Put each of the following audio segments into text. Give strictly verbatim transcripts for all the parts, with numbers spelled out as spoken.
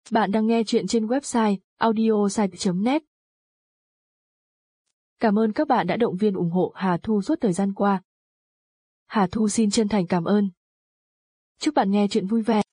Bạn đang nghe chuyện trên website audiosite chấm net. Cảm ơn các bạn đã động viên ủng hộ Hà Thu suốt thời gian qua. Hà Thu xin chân thành cảm ơn. Chúc bạn nghe chuyện vui vẻ.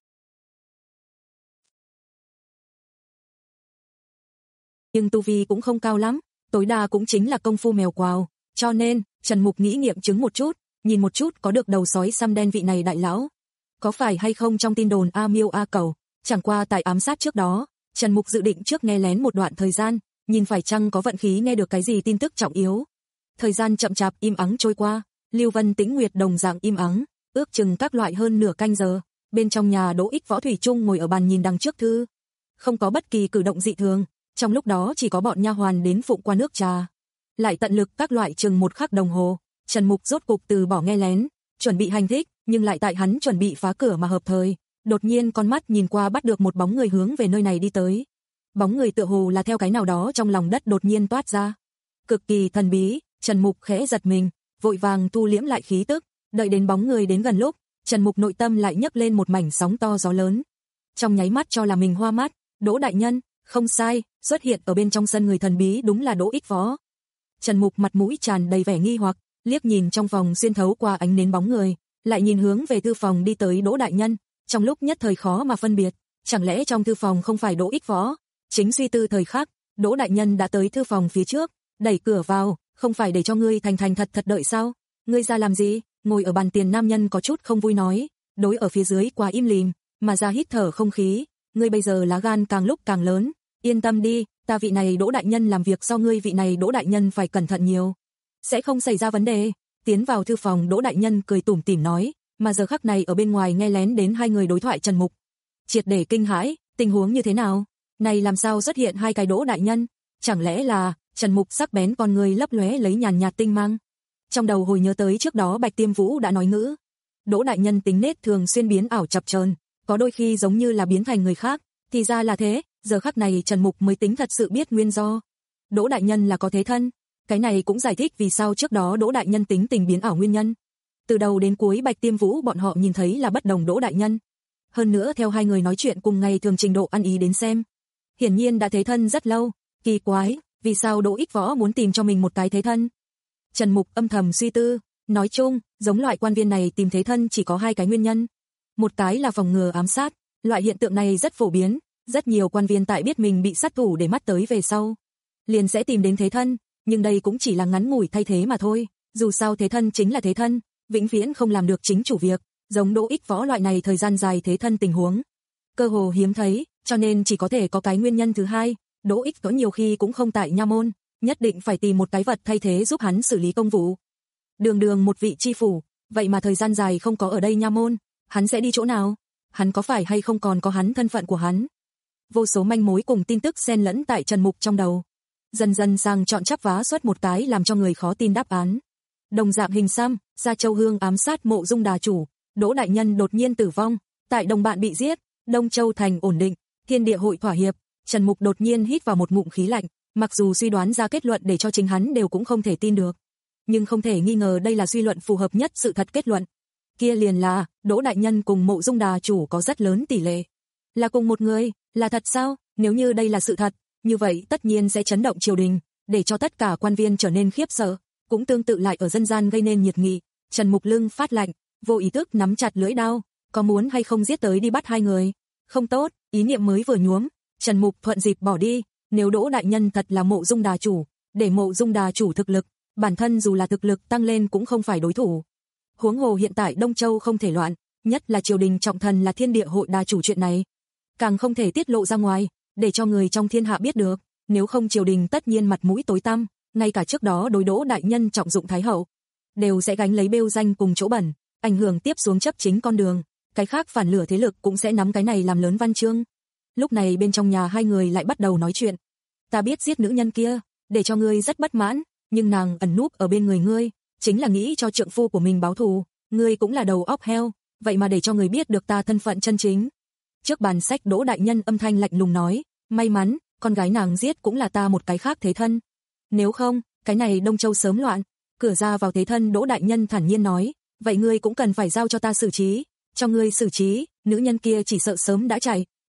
Nhưng tu vi cũng không cao lắm, tối đa cũng chính là công phu mèo quào, cho nên Trần Mục nghĩ nghiệm chứng một chút, nhìn một chút có được đầu sói xăm đen vị này đại lão. Có phải hay không trong tin đồn A Miêu A Cầu, chẳng qua tại ám sát trước đó, Trần Mục dự định trước nghe lén một đoạn thời gian, nhìn phải chăng có vận khí nghe được cái gì tin tức trọng yếu. Thời gian chậm chạp im ắng trôi qua, Lưu Vân Tĩnh Nguyệt đồng dạng im ắng, ước chừng các loại hơn nửa canh giờ, bên trong nhà Đỗ Ích Võ thủy chung ngồi ở bàn nhìn đằng trước thư. Không có bất kỳ cử động dị thường, trong lúc đó chỉ có bọn nha hoàn đến phụng qua nước trà. Lại tận lực các loại chừng một khắc đồng hồ, Trần Mục rốt cục từ bỏ nghe lén, chuẩn bị hành thích, nhưng lại tại hắn chuẩn bị phá cửa mà hợp thời, đột nhiên con mắt nhìn qua bắt được một bóng người hướng về nơi này đi tới. Bóng người tựa hồ là theo cái nào đó trong lòng đất đột nhiên toát ra. Cực kỳ thần bí, Trần Mục khẽ giật mình, vội vàng thu liễm lại khí tức, đợi đến bóng người đến gần lúc, Trần Mục nội tâm lại nhấc lên một mảnh sóng to gió lớn. Trong nháy mắt cho là mình hoa mắt, Đỗ đại nhân, không sai, xuất hiện ở bên trong sân người thần bí đúng là Đỗ Ích Võ. Trần Mục mặt mũi tràn đầy vẻ nghi hoặc, liếc nhìn trong phòng xuyên thấu qua ánh nến bóng người, lại nhìn hướng về thư phòng đi tới Đỗ đại nhân, trong lúc nhất thời khó mà phân biệt, chẳng lẽ trong thư phòng không phải Đỗ Ích Võ? Chính suy tư thời khắc, Đỗ đại nhân đã tới thư phòng phía trước, đẩy cửa vào, không phải để cho ngươi thành thành thật thật đợi sao? Ngươi ra làm gì? Ngồi ở bàn tiền nam nhân có chút không vui nói, đối ở phía dưới quá im lìm, mà ra hít thở không khí, ngươi bây giờ lá gan càng lúc càng lớn, yên tâm đi, ta vị này Đỗ đại nhân làm việc so ngươi vị này Đỗ đại nhân phải cẩn thận nhiều, sẽ không xảy ra vấn đề. Tiến vào thư phòng Đỗ đại nhân cười tủm tỉm nói, mà giờ khắc này ở bên ngoài nghe lén đến hai người đối thoại Trần Mục, triệt để kinh hãi, tình huống như thế nào? Này làm sao xuất hiện hai cái Đỗ đại nhân? Chẳng lẽ là, Trần Mục sắc bén con người lấp lóe lấy nhàn nhạt tinh mang. Trong đầu hồi nhớ tới trước đó Bạch Tiêm Vũ đã nói ngữ. Đỗ đại nhân tính nết thường xuyên biến ảo chập chờn, có đôi khi giống như là biến thành người khác, thì ra là thế, giờ khắc này Trần Mục mới tính thật sự biết nguyên do. Đỗ đại nhân là có thế thân, cái này cũng giải thích vì sao trước đó Đỗ đại nhân tính tình biến ảo nguyên nhân. Từ đầu đến cuối Bạch Tiêm Vũ bọn họ nhìn thấy là bất đồng Đỗ đại nhân. Hơn nữa theo hai người nói chuyện cùng ngày thường trình độ ăn ý đến xem, hiển nhiên đã thế thân rất lâu, kỳ quái, vì sao Đỗ Ích Võ muốn tìm cho mình một cái thế thân? Trần Mục âm thầm suy tư, nói chung, giống loại quan viên này tìm thế thân chỉ có hai cái nguyên nhân. Một cái là phòng ngừa ám sát, loại hiện tượng này rất phổ biến, rất nhiều quan viên tại biết mình bị sát thủ để mắt tới về sau, liền sẽ tìm đến thế thân, nhưng đây cũng chỉ là ngắn ngủi thay thế mà thôi, dù sao thế thân chính là thế thân, vĩnh viễn không làm được chính chủ việc, giống Đỗ Ích Võ loại này thời gian dài thế thân tình huống, cơ hồ hiếm thấy, cho nên chỉ có thể có cái nguyên nhân thứ hai, Đỗ Ích Võ nhiều khi cũng không tại nha môn, nhất định phải tìm một cái vật thay thế giúp hắn xử lý công vụ. Đường đường một vị chi phủ, vậy mà thời gian dài không có ở đây nha môn, hắn sẽ đi chỗ nào? Hắn có phải hay không còn có hắn thân phận của hắn? Vô số manh mối cùng tin tức xen lẫn tại Trần Mục trong đầu. Dần dần sang chọn chắp vá xuất một cái làm cho người khó tin đáp án. Đồng dạng hình xăm, Gia Châu Hương ám sát Mộ Dung đà chủ, Đỗ đại nhân đột nhiên tử vong, tại đồng bạn bị giết, Đông Châu thành ổn định, Thiên Địa hội thỏa hiệp. Trần Mục đột nhiên hít vào một ngụm khí lạnh, mặc dù suy đoán ra kết luận để cho chính hắn đều cũng không thể tin được, nhưng không thể nghi ngờ đây là suy luận phù hợp nhất sự thật kết luận. Kia liền là, Đỗ đại nhân cùng Mộ Dung đà chủ có rất lớn tỷ lệ là cùng một người, là thật sao? Nếu như đây là sự thật, như vậy tất nhiên sẽ chấn động triều đình, để cho tất cả quan viên trở nên khiếp sợ, cũng tương tự lại ở dân gian gây nên nhiệt nghị. Trần Mục lưng phát lạnh, vô ý thức nắm chặt lưỡi đao, có muốn hay không giết tới đi bắt hai người? Không tốt, ý niệm mới vừa nhuốm, Trần Mục thuận dịp bỏ đi, nếu Đỗ đại nhân thật là Mộ Dung đà chủ, để Mộ Dung đà chủ thực lực, bản thân dù là thực lực tăng lên cũng không phải đối thủ. Huống hồ hiện tại Đông Châu không thể loạn, nhất là triều đình trọng thần là Thiên Địa hội đà chủ chuyện này, càng không thể tiết lộ ra ngoài, để cho người trong thiên hạ biết được, nếu không triều đình tất nhiên mặt mũi tối tăm, ngay cả trước đó đối Đỗ đại nhân trọng dụng thái hậu, đều sẽ gánh lấy bêu danh cùng chỗ bẩn, ảnh hưởng tiếp xuống chấp chính con đường, cái khác phản lửa thế lực cũng sẽ nắm cái này làm lớn văn chương. Lúc này bên trong nhà hai người lại bắt đầu nói chuyện. Ta biết giết nữ nhân kia, để cho ngươi rất bất mãn, nhưng nàng ẩn núp ở bên người ngươi, chính là nghĩ cho trượng phu của mình báo thù, ngươi cũng là đầu óc heo, vậy mà để cho người biết được ta thân phận chân chính. Trước bàn sách Đỗ đại nhân âm thanh lạnh lùng nói, may mắn, con gái nàng giết cũng là ta một cái khác thế thân. Nếu không, cái này Đông Châu sớm loạn. Cửa ra vào thế thân Đỗ đại nhân thản nhiên nói, vậy ngươi cũng cần phải giao cho ta xử trí, cho ngươi xử trí, nữ nhân kia chỉ sợ sớm đã chạy,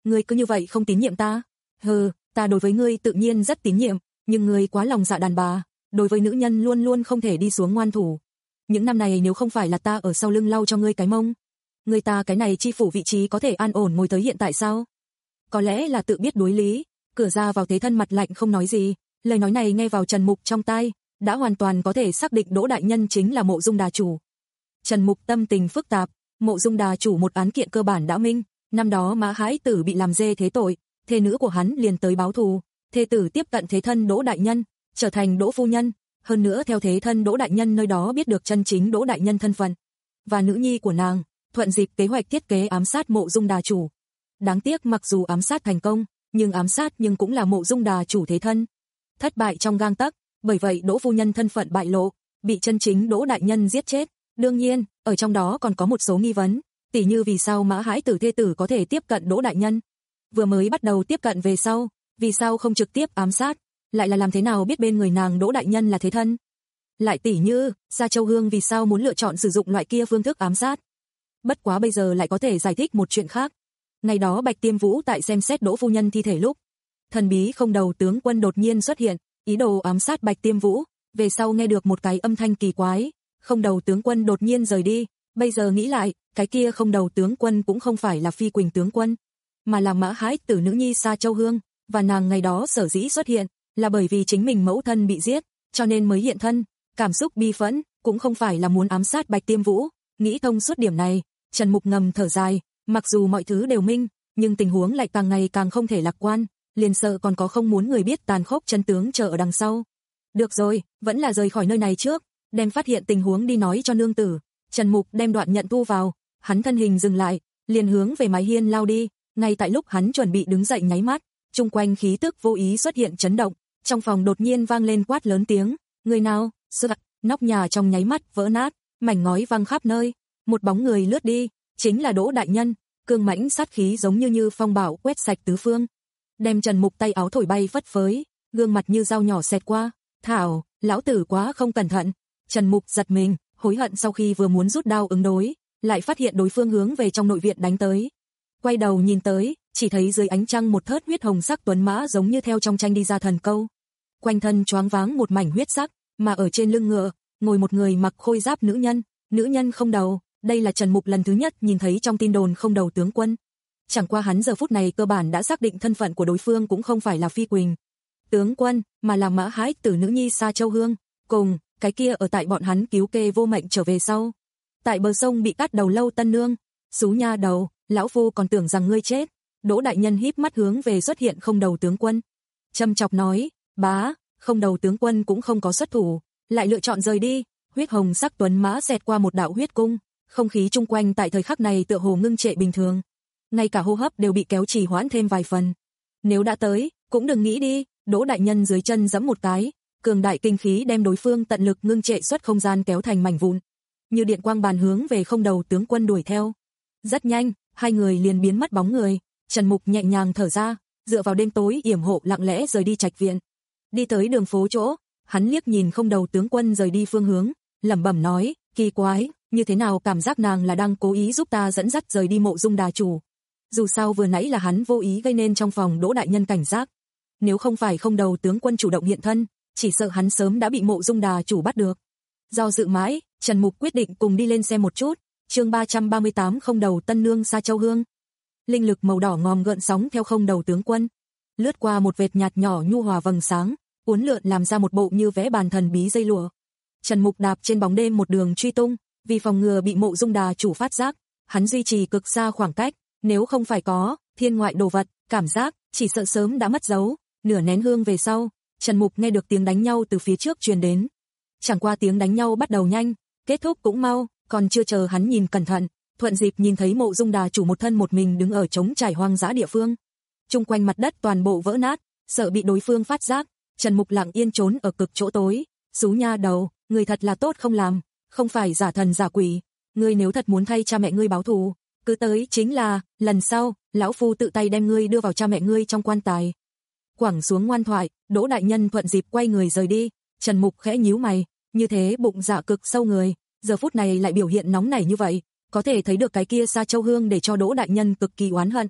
ngươi cứ như vậy không tín nhiệm ta? Hừ, ta đối với ngươi tự nhiên rất tín nhiệm, nhưng ngươi quá lòng dạ đàn bà, đối với nữ nhân luôn luôn không thể đi xuống ngoan thủ. Những năm này nếu không phải là ta ở sau lưng lau cho ngươi cái mông, ngươi ta cái này chi phủ vị trí có thể an ổn ngồi tới hiện tại sao? Có lẽ là tự biết đối lý, cửa ra vào Thế Thân mặt lạnh không nói gì, lời nói này nghe vào Trần Mục trong tai, đã hoàn toàn có thể xác định Đỗ đại nhân chính là Mộ Dung Đà chủ. Trần Mục tâm tình phức tạp, Mộ Dung Đà chủ một án kiện cơ bản đã minh, năm đó Mã Hãi Tử bị làm dê thế tội, thê nữ của hắn liền tới báo thù, thê tử tiếp cận Thế Thân Đỗ đại nhân, trở thành Đỗ phu nhân, hơn nữa theo Thế Thân Đỗ đại nhân nơi đó biết được chân chính Đỗ đại nhân thân phận, và nữ nhi của nàng, thuận dịp kế hoạch thiết kế ám sát Mộ Dung Đà chủ. Đáng tiếc mặc dù ám sát thành công, nhưng ám sát nhưng cũng là Mộ Dung Đà chủ Thế Thân. Thất bại trong gang tấc, bởi vậy Đỗ phu nhân thân phận bại lộ, bị chân chính Đỗ đại nhân giết chết. Đương nhiên, ở trong đó còn có một số nghi vấn, tỉ như vì sao Mã Hãi Tử thê tử có thể tiếp cận Đỗ đại nhân. Vừa mới bắt đầu tiếp cận về sau, vì sao không trực tiếp ám sát, lại là làm thế nào biết bên người nàng Đỗ đại nhân là Thế Thân. Lại tỉ như, Sa Châu Hương vì sao muốn lựa chọn sử dụng loại kia phương thức ám sát. Bất quá bây giờ lại có thể giải thích một chuyện khác. Ngày đó Bạch Tiêm Vũ tại xem xét Đỗ phu nhân thi thể lúc, thần bí không đầu tướng quân đột nhiên xuất hiện, ý đồ ám sát Bạch Tiêm Vũ, về sau nghe được một cái âm thanh kỳ quái, không đầu tướng quân đột nhiên rời đi, bây giờ nghĩ lại, cái kia không đầu tướng quân cũng không phải là Phi Quỳnh tướng quân, mà là Mã Hãi Tử nữ nhi Sa Châu Hương, và nàng ngày đó sở dĩ xuất hiện, là bởi vì chính mình mẫu thân bị giết, cho nên mới hiện thân, cảm xúc bi phẫn, cũng không phải là muốn ám sát Bạch Tiêm Vũ. Nghĩ thông suốt điểm này, Trần Mục ngầm thở dài, mặc dù mọi thứ đều minh, nhưng tình huống lại càng ngày càng không thể lạc quan, liền sợ còn có không muốn người biết tàn khốc chân tướng chờ ở đằng sau. Được rồi, vẫn là rời khỏi nơi này trước, đem phát hiện tình huống đi nói cho nương tử. Trần Mục đem đoạn nhận thu vào, hắn thân hình dừng lại, liền hướng về mái hiên lao đi, ngay tại lúc hắn chuẩn bị đứng dậy nháy mắt, chung quanh khí tức vô ý xuất hiện chấn động, trong phòng đột nhiên vang lên quát lớn tiếng, người nào? Sơ, nóc nhà trong nháy mắt vỡ nát, mảnh ngói văng khắp nơi, một bóng người lướt đi, chính là Đỗ đại nhân, cương mãnh sát khí giống như như phong bạo quét sạch tứ phương. Đem Trần Mục tay áo thổi bay phất phới, gương mặt như dao nhỏ xẹt qua, thảo, lão tử quá không cẩn thận. Trần Mục giật mình, hối hận sau khi vừa muốn rút đao ứng đối, lại phát hiện đối phương hướng về trong nội viện đánh tới. Quay đầu nhìn tới, chỉ thấy dưới ánh trăng một thớt huyết hồng sắc tuấn mã giống như theo trong tranh đi ra thần câu. Quanh thân choáng váng một mảnh huyết sắc, mà ở trên lưng ngựa, ngồi một người mặc khôi giáp nữ nhân, nữ nhân không đầu, đây là Trần Mục lần thứ nhất nhìn thấy trong tin đồn không đầu tướng quân. Chẳng qua hắn giờ phút này cơ bản đã xác định thân phận của đối phương cũng không phải là Phi Quỳnh tướng quân, mà là Mã Hãi Tử nữ nhi Sa Châu Hương, cùng cái kia ở tại bọn hắn cứu kê vô mệnh trở về sau, tại bờ sông bị cắt đầu lâu tân nương. Xú nha đầu, lão phu còn tưởng rằng ngươi chết. Đỗ đại nhân híp mắt hướng về xuất hiện không đầu tướng quân, châm chọc nói, bá, không đầu tướng quân cũng không có xuất thủ, lại lựa chọn rời đi. Huyết hồng sắc tuấn mã xẹt qua một đạo huyết cung, không khí chung quanh tại thời khắc này tựa hồ ngưng trệ bình thường, ngay cả hô hấp đều bị kéo trì hoãn thêm vài phần. Nếu đã tới, cũng đừng nghĩ đi. Đỗ đại nhân dưới chân giẫm một cái, cường đại kinh khí đem đối phương tận lực ngưng trệ xuất không gian kéo thành mảnh vụn, như điện quang bàn hướng về không đầu tướng quân đuổi theo. Rất nhanh, hai người liền biến mất bóng người. Trần Mục nhẹ nhàng thở ra, dựa vào đêm tối yểm hộ lặng lẽ rời đi trạch viện. Đi tới đường phố chỗ, hắn liếc nhìn không đầu tướng quân rời đi phương hướng, lẩm bẩm nói, kỳ quái, như thế nào cảm giác nàng là đang cố ý giúp ta dẫn dắt rời đi Mộ Dung Đà chủ. Dù sao vừa nãy là hắn vô ý gây nên trong phòng Đỗ đại nhân cảnh giác. Nếu không phải không đầu tướng quân chủ động hiện thân, chỉ sợ hắn sớm đã bị Mộ Dung Đà chủ bắt được. Do dự mãi, Trần Mục quyết định cùng đi lên xem một chút. Chương ba trăm ba mươi tám không đầu tân nương Sa Châu Hương. Linh lực màu đỏ ngòm gợn sóng theo không đầu tướng quân, lướt qua một vệt nhạt nhỏ nhu hòa vầng sáng, uốn lượn làm ra một bộ như vẽ bàn thần bí dây lụa. Trần Mục đạp trên bóng đêm một đường truy tung, vì phòng ngừa bị Mộ Dung Đà chủ phát giác, hắn duy trì cực xa khoảng cách, nếu không phải có thiên ngoại đồ vật, cảm giác chỉ sợ sớm đã mất dấu. Nửa nén hương về sau, Trần Mục nghe được tiếng đánh nhau từ phía trước truyền đến. Chẳng qua tiếng đánh nhau bắt đầu nhanh, kết thúc cũng mau, còn chưa chờ hắn nhìn cẩn thận, thuận dịp nhìn thấy Mộ Dung Đà chủ một thân một mình đứng ở trống trải hoang dã địa phương. Chung quanh mặt đất toàn bộ vỡ nát, sợ bị đối phương phát giác, Trần Mục lặng yên trốn ở cực chỗ tối. Xú nha đầu, người thật là tốt không làm, không phải giả thần giả quỷ, ngươi nếu thật muốn thay cha mẹ ngươi báo thù, cứ tới chính là, lần sau, lão phu tự tay đem ngươi đưa vào cha mẹ ngươi trong quan tài. Quẳng xuống ngoan thoại, Đỗ đại nhân thuận dịp quay người rời đi. Trần Mục khẽ nhíu mày, như thế bụng dạ cực sâu người, giờ phút này lại biểu hiện nóng nảy như vậy, có thể thấy được cái kia Sa Châu Hương để cho Đỗ đại nhân cực kỳ oán hận.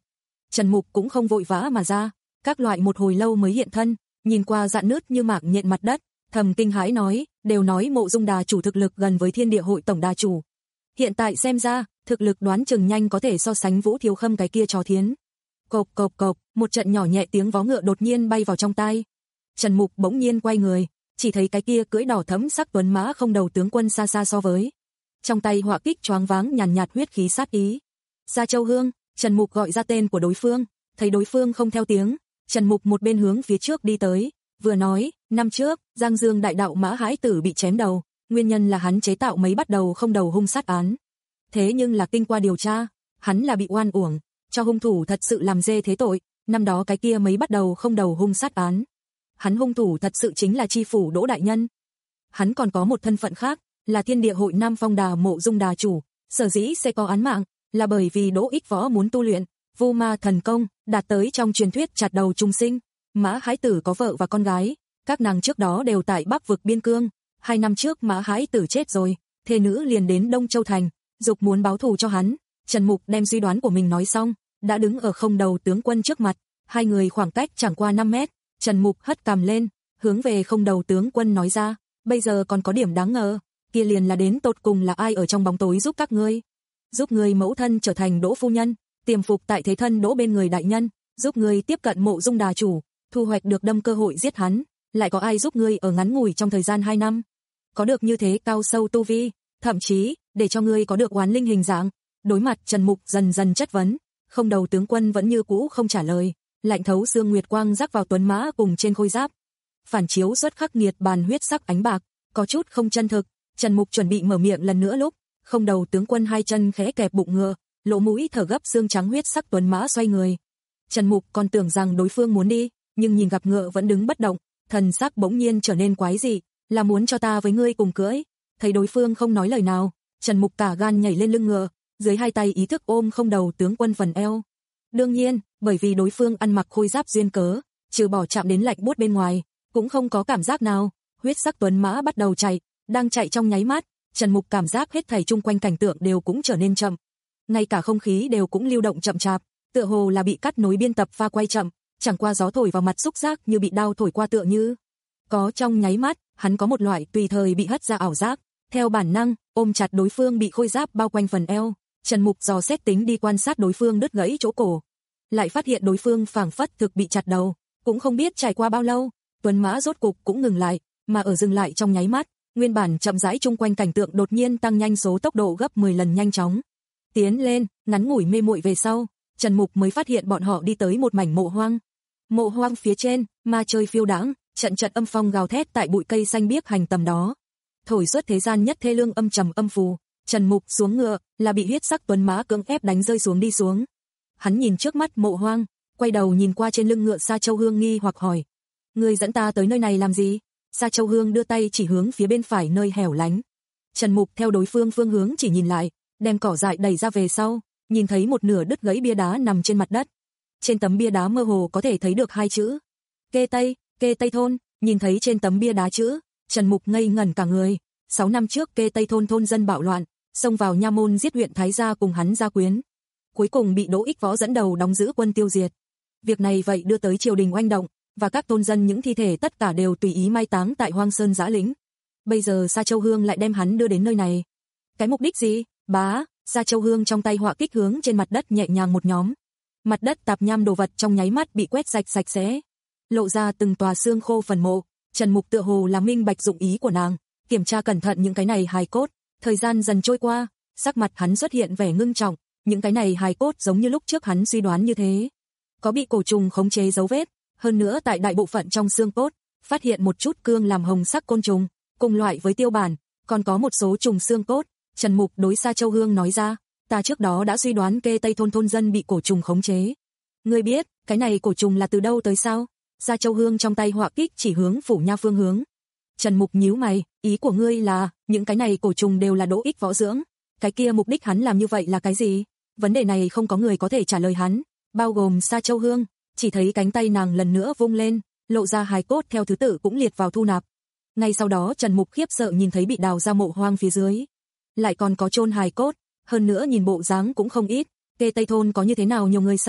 Trần Mục cũng không vội vã mà ra, các loại một hồi lâu mới hiện thân, nhìn qua rạn nứt như mảng nhện mặt đất, thầm kinh hãi nói, đều nói Mộ Dung Đà chủ thực lực gần với Thiên Địa Hội tổng đà chủ. Hiện tại xem ra, thực lực đoán chừng nhanh có thể so sánh Vũ Thiếu Khâm cái kia chó thiến. Cộp cộp cộp, một trận nhỏ nhẹ tiếng vó ngựa đột nhiên bay vào trong tai. Trần Mục bỗng nhiên quay người, chỉ thấy cái kia cưỡi đỏ thẫm sắc tuấn mã không đầu tướng quân xa xa so với. Trong tay họa kích choáng váng nhàn nhạt huyết khí sát ý. Sa Châu Hương, Trần Mục gọi ra tên của đối phương, thấy đối phương không theo tiếng, Trần Mục một bên hướng phía trước đi tới, vừa nói, năm trước, Giang Dương đại đạo Mã Hãi Tử bị chém đầu, nguyên nhân là hắn chế tạo mấy bắt đầu không đầu hung sát án. Thế nhưng là kinh qua điều tra, hắn là bị oan uổng, cho hung thủ thật sự làm dê thế tội, năm đó cái kia mấy bắt đầu không đầu hung sát án. Hắn hung thủ thật sự chính là chi phủ Đỗ đại nhân. Hắn còn có một thân phận khác, là Thiên Địa Hội Nam Phong Đà Mộ Dung Đà chủ, sở dĩ sẽ có án mạng, là bởi vì Đỗ Ích Võ muốn tu luyện Vu Ma thần công, đạt tới trong truyền thuyết chặt đầu trùng sinh. Mã Hãi Tử có vợ và con gái, các nàng trước đó đều tại Bắc vực biên cương, hai năm trước Mã Hãi Tử chết rồi, thê nữ liền đến Đông Châu thành, dục muốn báo thù cho hắn. Trần Mục đem suy đoán của mình nói xong, đã đứng ở không đầu tướng quân trước mặt, hai người khoảng cách chẳng qua năm mét, Trần Mục hất cằm lên, hướng về không đầu tướng quân nói ra, bây giờ còn có điểm đáng ngờ, kia liền là đến tột cùng là ai ở trong bóng tối giúp các ngươi, giúp người mẫu thân trở thành Đỗ phu nhân, tiềm phục tại thế thân Đỗ bên người đại nhân, giúp người tiếp cận Mộ Dung Đà chủ, thu hoạch được đâm cơ hội giết hắn, lại có ai giúp ngươi ở ngắn ngủi trong thời gian hai năm, có được như thế cao sâu tu vi, thậm chí để cho ngươi có được oán linh hình dạng. Đối mặt Trần Mục dần dần chất vấn, không đầu tướng quân vẫn như cũ không trả lời, lạnh thấu xương nguyệt quang rắc vào tuấn mã cùng trên khôi giáp, phản chiếu xuất khắc nghiệt bàn huyết sắc ánh bạc, có chút không chân thực. Trần Mục chuẩn bị mở miệng lần nữa lúc, không đầu tướng quân hai chân khẽ kẹp bụng ngựa, lỗ mũi thở gấp xương trắng huyết sắc tuấn mã xoay người. Trần Mục còn tưởng rằng đối phương muốn đi, nhưng nhìn gặp ngựa vẫn đứng bất động, thần sắc bỗng nhiên trở nên quái dị, là muốn cho ta với ngươi cùng cưỡi. Thấy đối phương không nói lời nào, Trần Mục cả gan nhảy lên lưng ngựa, dưới hai tay ý thức ôm không đầu tướng quân phần eo. Đương nhiên, bởi vì đối phương ăn mặc khôi giáp duyên cớ, trừ bỏ chạm đến lạnh buốt bên ngoài, cũng không có cảm giác nào. Huyết sắc tuấn mã bắt đầu chạy, đang chạy trong nháy mắt, Trần Mục cảm giác hết thảy chung quanh cảnh tượng đều cũng trở nên chậm, ngay cả không khí đều cũng lưu động chậm chạp, tựa hồ là bị cắt nối biên tập pha quay chậm, chẳng qua gió thổi vào mặt xúc giác như bị đao thổi qua tựa như. Có trong nháy mắt, hắn có một loại tùy thời bị hất ra ảo giác, theo bản năng ôm chặt đối phương bị khôi giáp bao quanh phần eo. Trần Mục dò xét tính đi quan sát đối phương đứt gãy chỗ cổ, lại phát hiện đối phương phảng phất thực bị chặt đầu, cũng không biết trải qua bao lâu, tuấn mã rốt cục cũng ngừng lại, mà ở dừng lại trong nháy mắt, nguyên bản chậm rãi chung quanh cảnh tượng đột nhiên tăng nhanh số tốc độ gấp mười lần nhanh chóng. Tiến lên, ngắn ngủi mê muội về sau, Trần Mục mới phát hiện bọn họ đi tới một mảnh mộ hoang. Mộ hoang phía trên, ma chơi phiêu đãng, trận trận âm phong gào thét tại bụi cây xanh biếc hành tầm đó, thổi xuất thế gian nhất thê lương âm trầm âm phù. Trần Mục xuống ngựa, là bị huyết sắc tuấn mã cưỡng ép đánh rơi xuống đi xuống. Hắn nhìn trước mắt mộ hoang, quay đầu nhìn qua trên lưng ngựa Sa Châu Hương nghi hoặc hỏi: "Ngươi dẫn ta tới nơi này làm gì?" Sa Châu Hương đưa tay chỉ hướng phía bên phải nơi hẻo lánh. Trần Mục theo đối phương phương hướng chỉ nhìn lại, đem cỏ dại đẩy ra về sau, nhìn thấy một nửa đứt gãy bia đá nằm trên mặt đất. Trên tấm bia đá mơ hồ có thể thấy được hai chữ: Kê Tây, Kê Tây thôn. Nhìn thấy trên tấm bia đá chữ, Trần Mục ngây ngẩn cả người. Sáu năm trước Kê Tây thôn thôn dân bạo loạn, xông vào nha môn giết huyện thái gia cùng hắn gia quyến, cuối cùng bị Đỗ Ích Võ dẫn đầu đóng giữ quân tiêu diệt. Việc này vậy đưa tới triều đình oanh động, và các thôn dân những thi thể tất cả đều tùy ý mai táng tại Hoang Sơn Giã Lĩnh. Bây giờ Sa Châu Hương lại đem hắn đưa đến nơi này. Cái mục đích gì? Bá, Sa Châu Hương trong tay họa kích hướng trên mặt đất nhẹ nhàng một nhóm. Mặt đất tạp nham đồ vật trong nháy mắt bị quét sạch sạch sẽ, lộ ra từng tòa xương khô phần mộ. Trần Mục tựa hồ là minh bạch dụng ý của nàng, kiểm tra cẩn thận những cái này hài cốt. Thời gian dần trôi qua, sắc mặt hắn xuất hiện vẻ ngưng trọng, những cái này hài cốt giống như lúc trước hắn suy đoán như thế, có bị cổ trùng khống chế dấu vết, hơn nữa tại đại bộ phận trong xương cốt, phát hiện một chút cương làm hồng sắc côn trùng, cùng loại với tiêu bản, còn có một số trùng xương cốt. Trần Mục đối Sa Châu Hương nói ra, ta trước đó đã suy đoán Kê Tây thôn thôn dân bị cổ trùng khống chế. Ngươi biết, cái này cổ trùng là từ đâu tới sao? Sa Châu Hương trong tay họa kích chỉ hướng phủ nha phương hướng. Trần Mục nhíu mày, ý của ngươi là, những cái này cổ trùng đều là Đỗ Ích Võ dưỡng, cái kia mục đích hắn làm như vậy là cái gì? Vấn đề này không có người có thể trả lời hắn, bao gồm Sa Châu Hương, chỉ thấy cánh tay nàng lần nữa vung lên, lộ ra hài cốt theo thứ tự cũng liệt vào thu nạp. Ngay sau đó Trần Mục khiếp sợ nhìn thấy bị đào ra mộ hoang phía dưới, lại còn có chôn hài cốt, hơn nữa nhìn bộ dáng cũng không ít. Kê Tây thôn có như thế nào nhiều người sao?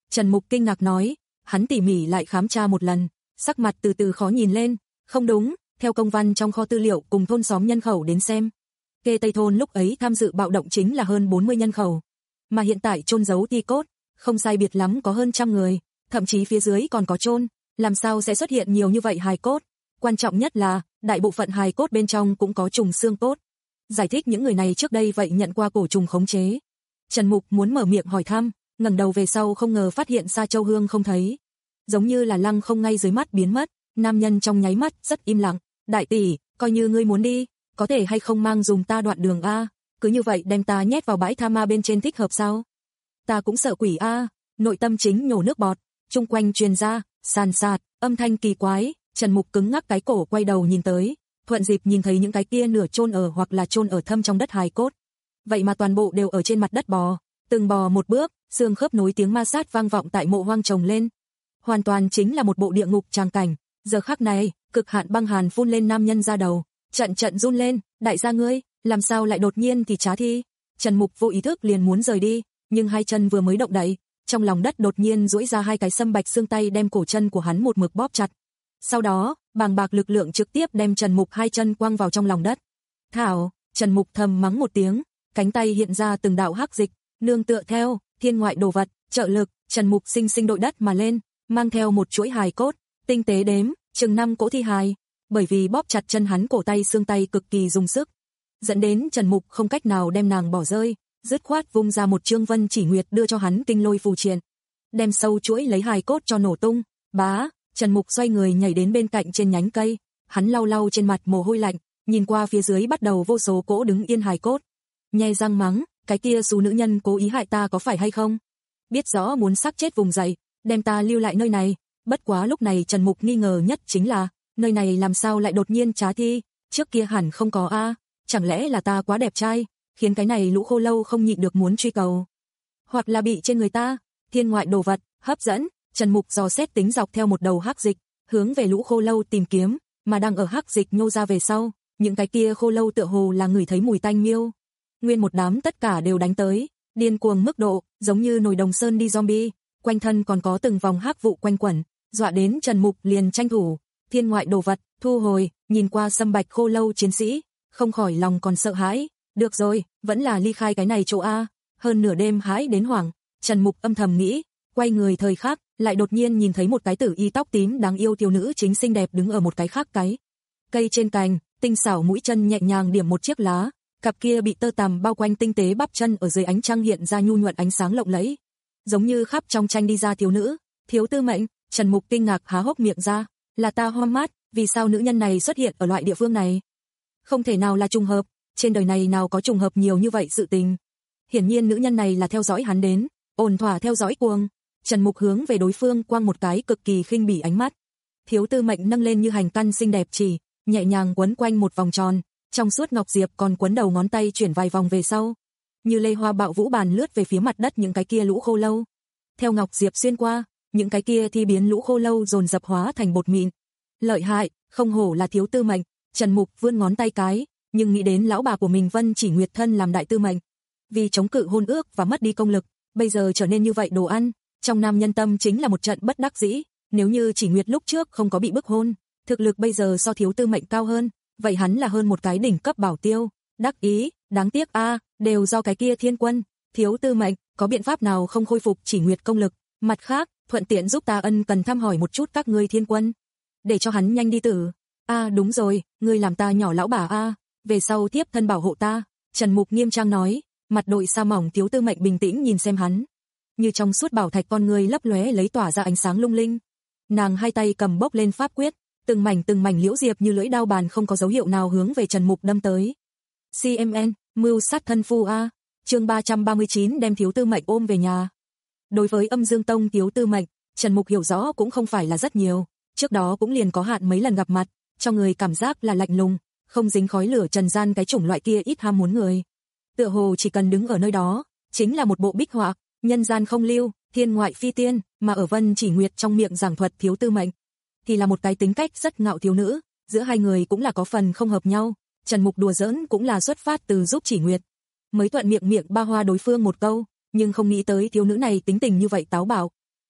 Trần Mục kinh ngạc nói, hắn tỉ mỉ lại khám tra một lần, sắc mặt từ từ khó nhìn lên, không đúng, theo công văn trong kho tư liệu cùng thôn xóm nhân khẩu đến xem. Kê Tây thôn lúc ấy tham dự bạo động chính là hơn bốn mươi nhân khẩu, mà hiện tại chôn giấu thi cốt, không sai biệt lắm có hơn trăm người, thậm chí phía dưới còn có chôn, làm sao sẽ xuất hiện nhiều như vậy hài cốt? Quan trọng nhất là, đại bộ phận hài cốt bên trong cũng có trùng xương cốt. Giải thích những người này trước đây vậy nhận qua cổ trùng khống chế. Trần Mục muốn mở miệng hỏi thăm, ngẩng đầu về sau không ngờ phát hiện Sa Châu Hương không thấy. Giống như là lăng không ngay dưới mắt biến mất, nam nhân trong nháy mắt rất im lặng, đại tỷ, coi như ngươi muốn đi, có thể hay không mang dùng ta đoạn đường a, cứ như vậy đem ta nhét vào bãi tha ma bên trên thích hợp sao? Ta cũng sợ quỷ a, nội tâm chính nhổ nước bọt, chung quanh truyền ra, sàn sạt, âm thanh kỳ quái, Trần Mục cứng ngắc cái cổ quay đầu nhìn tới, thuận dịp nhìn thấy những cái kia nửa chôn ở hoặc là chôn ở thâm trong đất hài cốt. Vậy mà toàn bộ đều ở trên mặt đất bò, từng bò một bước, xương khớp nối tiếng ma sát vang vọng tại mộ hoang trồng lên. Hoàn toàn chính là một bộ địa ngục tràng cảnh, giờ khắc này, cực hạn băng hàn phun lên nam nhân ra đầu, trận trận run lên, đại gia ngươi, làm sao lại đột nhiên thì trá thi? Trần Mục vô ý thức liền muốn rời đi, nhưng hai chân vừa mới động đậy, trong lòng đất đột nhiên duỗi ra hai cái sâm bạch xương tay đem cổ chân của hắn một mực bóp chặt. Sau đó, bàng bạc lực lượng trực tiếp đem Trần Mục hai chân quăng vào trong lòng đất. Thảo, Trần Mục thầm mắng một tiếng, cánh tay hiện ra từng đạo hắc dịch, nương tựa theo thiên ngoại đồ vật, trợ lực, Trần Mục sinh sinh đội đất mà lên, mang theo một chuỗi hài cốt, tinh tế đếm, chừng năm cỗ thi hài, bởi vì bóp chặt chân hắn cổ tay xương tay cực kỳ dùng sức, dẫn đến Trần Mục không cách nào đem nàng bỏ rơi, dứt khoát vung ra một chương Vân Chỉ Nguyệt đưa cho hắn kinh lôi phù triện, đem sâu chuỗi lấy hài cốt cho nổ tung. Bá, Trần Mục xoay người nhảy đến bên cạnh trên nhánh cây, hắn lau lau trên mặt mồ hôi lạnh, nhìn qua phía dưới bắt đầu vô số cỗ đứng yên hài cốt, nhe răng mắng, cái kia xú nữ nhân cố ý hại ta có phải hay không? Biết rõ muốn xác chết vùng dậy, đem ta lưu lại nơi này, bất quá lúc này Trần Mục nghi ngờ nhất chính là, nơi này làm sao lại đột nhiên trá thi, trước kia hẳn không có a, chẳng lẽ là ta quá đẹp trai, khiến cái này lũ khô lâu không nhịn được muốn truy cầu, hoặc là bị trên người ta, thiên ngoại đồ vật hấp dẫn. Trần Mục dò xét tính dọc theo một đầu hắc dịch, hướng về lũ khô lâu tìm kiếm, mà đang ở hắc dịch nhô ra về sau, những cái kia khô lâu tựa hồ là ngửi thấy mùi tanh miêu. Nguyên một đám tất cả đều đánh tới, điên cuồng mức độ, giống như nồi đồng sơn đi zombie, quanh thân còn có từng vòng hắc vụ quanh quẩn, dọa đến Trần Mục liền tranh thủ, thiên ngoại đồ vật, thu hồi, nhìn qua sâm bạch khô lâu chiến sĩ, không khỏi lòng còn sợ hãi, được rồi, vẫn là ly khai cái này chỗ a, hơn nửa đêm hãi đến hoảng, Trần Mục âm thầm nghĩ, quay người thời khắc, lại đột nhiên nhìn thấy một cái tử y tóc tím đáng yêu thiếu nữ chính xinh đẹp đứng ở một cái khác cái cây trên cành, tinh xảo mũi chân nhẹ nhàng điểm một chiếc lá, cặp kia bị tơ tằm bao quanh tinh tế bắp chân ở dưới ánh trăng hiện ra nhu nhuận ánh sáng lộng lẫy, giống như khắp trong tranh đi ra thiếu nữ. Thiếu Tư Mệnh, Trần Mục kinh ngạc há hốc miệng ra, là ta hoa mắt, vì sao nữ nhân này xuất hiện ở loại địa phương này? Không thể nào là trùng hợp, trên đời này nào có trùng hợp nhiều như vậy sự tình. Hiển nhiên nữ nhân này là theo dõi hắn đến, ổn thỏa theo dõi cuồng. Trần Mục hướng về đối phương quăng một cái cực kỳ khinh bỉ ánh mắt. Thiếu Tư Mệnh nâng lên như hành căn xinh đẹp chỉ, nhẹ nhàng quấn quanh một vòng tròn, trong suốt ngọc diệp còn quấn đầu ngón tay chuyển vài vòng về sau, như lê hoa bạo vũ bàn lướt về phía mặt đất những cái kia lũ khô lâu. Theo ngọc diệp xuyên qua, những cái kia thi biến lũ khô lâu dồn dập hóa thành bột mịn. Lợi hại, không hổ là Thiếu Tư Mệnh. Trần Mục vươn ngón tay cái, nhưng nghĩ đến lão bà của mình Vân Chỉ Nguyệt thân làm đại tư mệnh, vì chống cự hôn ước và mất đi công lực, bây giờ trở nên như vậy đồ ăn. Trong nam nhân tâm chính là một trận bất đắc dĩ, nếu như Chỉ Nguyệt lúc trước không có bị bức hôn, thực lực bây giờ so Thiếu Tư Mệnh cao hơn, vậy hắn là hơn một cái đỉnh cấp bảo tiêu, đắc ý, đáng tiếc a, đều do cái kia Thiên Quân. Thiếu Tư Mệnh, có biện pháp nào không khôi phục Chỉ Nguyệt công lực, mặt khác, thuận tiện giúp ta ân cần thăm hỏi một chút các ngươi Thiên Quân, để cho hắn nhanh đi tử. A đúng rồi, ngươi làm ta nhỏ lão bà a, về sau tiếp thân bảo hộ ta. Trần Mục nghiêm trang nói, mặt đội sa mỏng. Thiếu Tư Mệnh bình tĩnh nhìn xem hắn, như trong suốt bảo thạch con người lấp lóe lấy tỏa ra ánh sáng lung linh. Nàng hai tay cầm bốc lên pháp quyết, từng mảnh từng mảnh liễu diệp như lưỡi đao bàn không có dấu hiệu nào hướng về Trần Mục đâm tới. xê em en, mưu sát thân phu a. Chương ba trăm ba mươi chín đem Thiếu Tư Mệnh ôm về nhà. Đối với Âm Dương Tông Thiếu Tư Mệnh, Trần Mục hiểu rõ cũng không phải là rất nhiều, trước đó cũng liền có hạn mấy lần gặp mặt, cho người cảm giác là lạnh lùng, không dính khói lửa trần gian cái chủng loại kia ít ham muốn người. Tựa hồ chỉ cần đứng ở nơi đó, chính là một bộ bích họa, nhân gian không lưu, thiên ngoại phi tiên, mà ở Vân Chỉ Nguyệt trong miệng giảng thuật Thiếu Tư Mệnh thì là một cái tính cách rất ngạo thiếu nữ, giữa hai người cũng là có phần không hợp nhau. Trần Mục đùa giỡn cũng là xuất phát từ giúp Chỉ Nguyệt, mới thuận miệng miệng ba hoa đối phương một câu, nhưng không nghĩ tới thiếu nữ này tính tình như vậy táo bạo,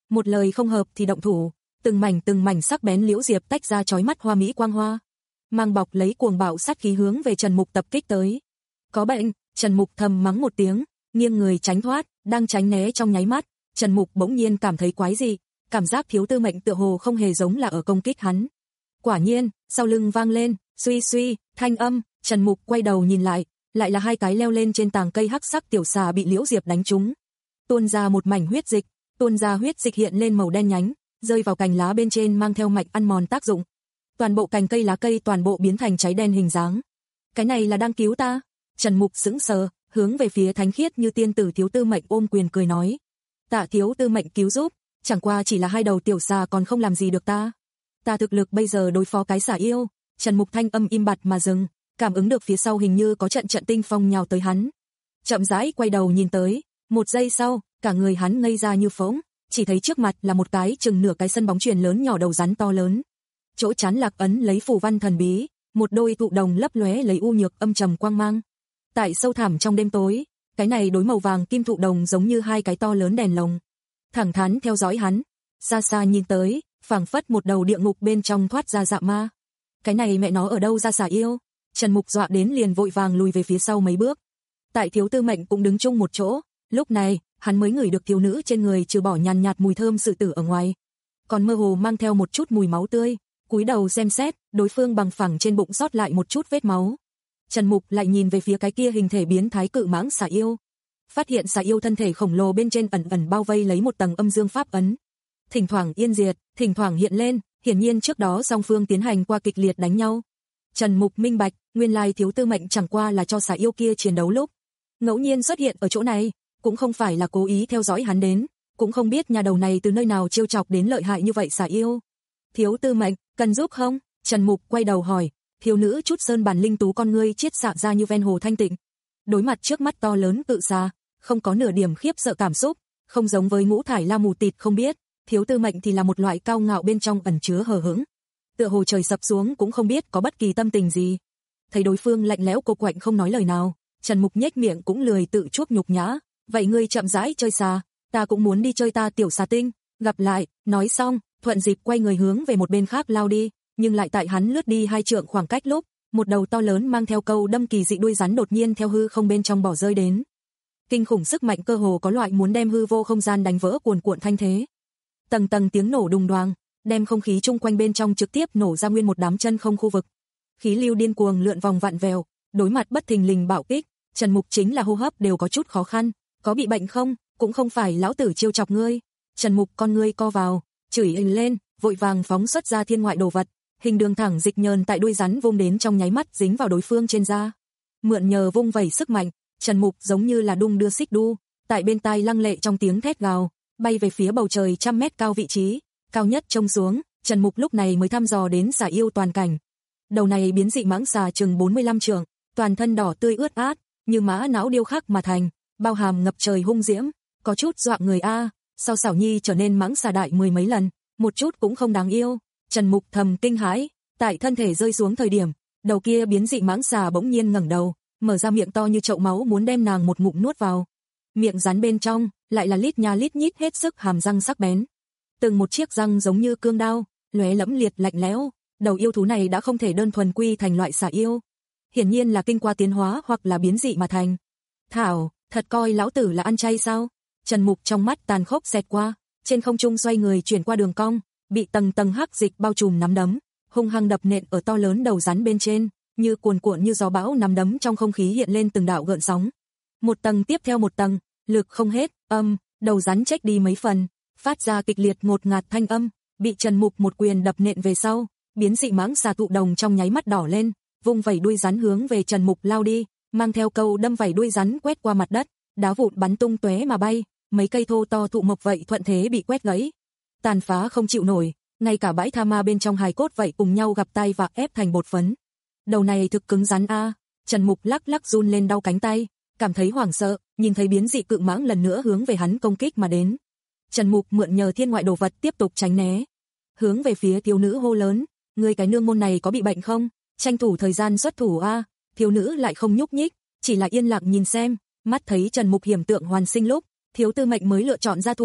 một lời không hợp thì động thủ, từng mảnh từng mảnh sắc bén liễu diệp tách ra chói mắt hoa mỹ quang hoa, mang bọc lấy cuồng bạo sát khí hướng về Trần Mục tập kích tới. Có bệnh, Trần Mục thầm mắng một tiếng, nghiêng người tránh thoát, đang tránh né trong nháy mắt, Trần Mục bỗng nhiên cảm thấy quái dị, cảm giác Thiếu Tư Mệnh tựa hồ không hề giống là ở công kích hắn. Quả nhiên, sau lưng vang lên, suy suy, thanh âm, Trần Mục quay đầu nhìn lại, lại là hai cái leo lên trên tàng cây hắc sắc tiểu xà bị liễu diệp đánh trúng. Tuôn ra một mảnh huyết dịch, tuôn ra huyết dịch hiện lên màu đen nhánh, rơi vào cành lá bên trên mang theo mạch ăn mòn tác dụng. Toàn bộ cành cây lá cây toàn bộ biến thành cháy đen hình dáng. Cái này là đang cứu ta? Trần Mục sững sờ, hướng về phía thánh khiết như tiên tử Thiếu Tư Mệnh ôm quyền cười nói. Tạ Thiếu Tư Mệnh cứu giúp, chẳng qua chỉ là hai đầu tiểu xà còn không làm gì được ta. Ta thực lực bây giờ đối phó cái xà yêu. Trần Mục thanh âm im bặt mà dừng, cảm ứng được phía sau hình như có trận trận tinh phong nhào tới hắn. Chậm rãi quay đầu nhìn tới, một giây sau, cả người hắn ngây ra như phỗng, chỉ thấy trước mặt là một cái chừng nửa cái sân bóng chuyền lớn nhỏ đầu rắn to lớn. Chỗ chán lạc ấn lấy phù văn thần bí, một đôi tụ đồng lấp lóe lấy u nhược âm trầm quang mang. Tại sâu thẳm trong đêm tối, cái này đối màu vàng kim thụ đồng giống như hai cái to lớn đèn lồng. Thẳng thắn theo dõi hắn, xa xa nhìn tới, phảng phất một đầu địa ngục bên trong thoát ra dạ ma. Cái này mẹ nó ở đâu ra xà yêu? Trần Mục dọa đến liền vội vàng lùi về phía sau mấy bước. Tại Thiếu Tư Mệnh cũng đứng chung một chỗ, lúc này, hắn mới ngửi được thiếu nữ trên người trừ bỏ nhàn nhạt mùi thơm sự tử ở ngoài, còn mơ hồ mang theo một chút mùi máu tươi, cúi đầu xem xét, đối phương bằng phẳng trên bụng sót lại một chút vết máu. Trần Mục lại nhìn về phía cái kia hình thể biến thái cự mãng xà yêu, phát hiện xà yêu thân thể khổng lồ bên trên ẩn ẩn bao vây lấy một tầng âm dương pháp ấn, thỉnh thoảng yên diệt, thỉnh thoảng hiện lên, hiển nhiên trước đó song phương tiến hành qua kịch liệt đánh nhau. Trần Mục minh bạch, nguyên lai Thiếu Tư Mệnh chẳng qua là cho xà yêu kia chiến đấu lúc ngẫu nhiên xuất hiện ở chỗ này, cũng không phải là cố ý theo dõi hắn đến, cũng không biết nhà đầu này từ nơi nào trêu chọc đến lợi hại như vậy xà yêu. Thiếu Tư Mệnh, cần giúp không? Trần Mục quay đầu hỏi, thiếu nữ chút sơn bản linh tú con ngươi chiết xạ ra như ven hồ thanh tịnh. Đối mặt trước mắt to lớn cự xà, không có nửa điểm khiếp sợ cảm xúc, không giống với Ngũ Thải La mù tịt không biết, Thiếu Tư Mệnh thì là một loại cao ngạo bên trong ẩn chứa hờ hững. Tựa hồ trời sập xuống cũng không biết có bất kỳ tâm tình gì. Thấy đối phương lạnh lẽo cô quạnh không nói lời nào, Trần Mục nhếch miệng cũng lười tự chuốc nhục nhã, vậy ngươi chậm rãi chơi xà, ta cũng muốn đi chơi ta tiểu xà tinh, gặp lại. Nói xong, thuận dịp quay người hướng về một bên khác lao đi, nhưng lại tại hắn lướt đi hai trượng khoảng cách lúc, một đầu to lớn mang theo câu đâm kỳ dị đuôi rắn đột nhiên theo hư không bên trong bỏ rơi đến. Kinh khủng sức mạnh cơ hồ có loại muốn đem hư vô không gian đánh vỡ cuồn cuộn thanh thế. Tầng tầng tiếng nổ đùng đoàng, đem không khí chung quanh bên trong trực tiếp nổ ra nguyên một đám chân không khu vực. Khí lưu điên cuồng lượn vòng vặn vèo, đối mặt bất thình lình bạo kích, Trần Mục chính là hô hấp đều có chút khó khăn, có bị bệnh không? Cũng không phải lão tử chiêu chọc ngươi. Trần Mục con ngươi co vào, chửi hình lên, vội vàng phóng xuất ra thiên ngoại đồ vật, hình đường thẳng dịch nhờn tại đuôi rắn vung đến trong nháy mắt dính vào đối phương trên da. Mượn nhờ vung vẩy sức mạnh, Trần Mục giống như là đung đưa xích đu, tại bên tai lăng lệ trong tiếng thét gào, bay về phía bầu trời trăm mét cao vị trí, cao nhất trông xuống, Trần Mục lúc này mới thăm dò đến xà yêu toàn cảnh. Đầu này biến dị mãng xà chừng bốn mươi lăm trượng, toàn thân đỏ tươi ướt át, như mã não điêu khắc mà thành, bao hàm ngập trời hung diễm, có chút dọa người a. Sau xảo nhi trở nên mãng xà đại mười mấy lần, một chút cũng không đáng yêu. Trần Mục thầm kinh hãi, tại thân thể rơi xuống thời điểm, đầu kia biến dị mãng xà bỗng nhiên ngẩng đầu, mở ra miệng to như chậu máu muốn đem nàng một ngụm nuốt vào. Miệng rắn bên trong lại là lít nha lít nhít hết sức hàm răng sắc bén, từng một chiếc răng giống như cương đao, lóe lẫm liệt lạnh lẽo. Đầu yêu thú này đã không thể đơn thuần quy thành loại xà yêu, hiển nhiên là kinh qua tiến hóa hoặc là biến dị mà thành. Thảo, thật coi lão tử là ăn chay sao? Trần Mục trong mắt tàn khốc xẹt qua, trên không trung xoay người chuyển qua đường cong, bị tầng tầng hắc dịch bao trùm nắm đấm, hung hăng đập nện ở to lớn đầu rắn bên trên, như cuồn cuộn như gió bão nắm đấm trong không khí hiện lên từng đạo gợn sóng. Một tầng tiếp theo một tầng, lực không hết, âm, đầu rắn chếch đi mấy phần, phát ra kịch liệt ngột ngạt thanh âm, bị Trần Mục một quyền đập nện về sau, biến dị mãng xà tụ đồng trong nháy mắt đỏ lên, vung vẩy đuôi rắn hướng về Trần Mục lao đi, mang theo câu đâm vẩy đuôi rắn quét qua mặt đất, đá vụn bắn tung tóe mà bay, mấy cây thô to thụ mộc vậy thuận thế bị quét gãy, tàn phá không chịu nổi, ngay cả bãi tha ma bên trong hài cốt vậy cùng nhau gặp tay và ép thành bột phấn. Đầu này thực cứng rắn a. Trần Mục lắc lắc run lên đau cánh tay, cảm thấy hoảng sợ, nhìn thấy biến dị cự mãng lần nữa hướng về hắn công kích mà đến. Trần Mục mượn nhờ thiên ngoại đồ vật tiếp tục tránh né, hướng về phía thiếu nữ hô lớn, ngươi cái nương môn này có bị bệnh không? Tranh thủ thời gian xuất thủ a. Thiếu nữ lại không nhúc nhích, chỉ là yên lặng nhìn xem, mắt thấy Trần Mục hiểm tượng hoàn sinh lúc, Thiếu Tư Mệnh mới lựa chọn ra thủ,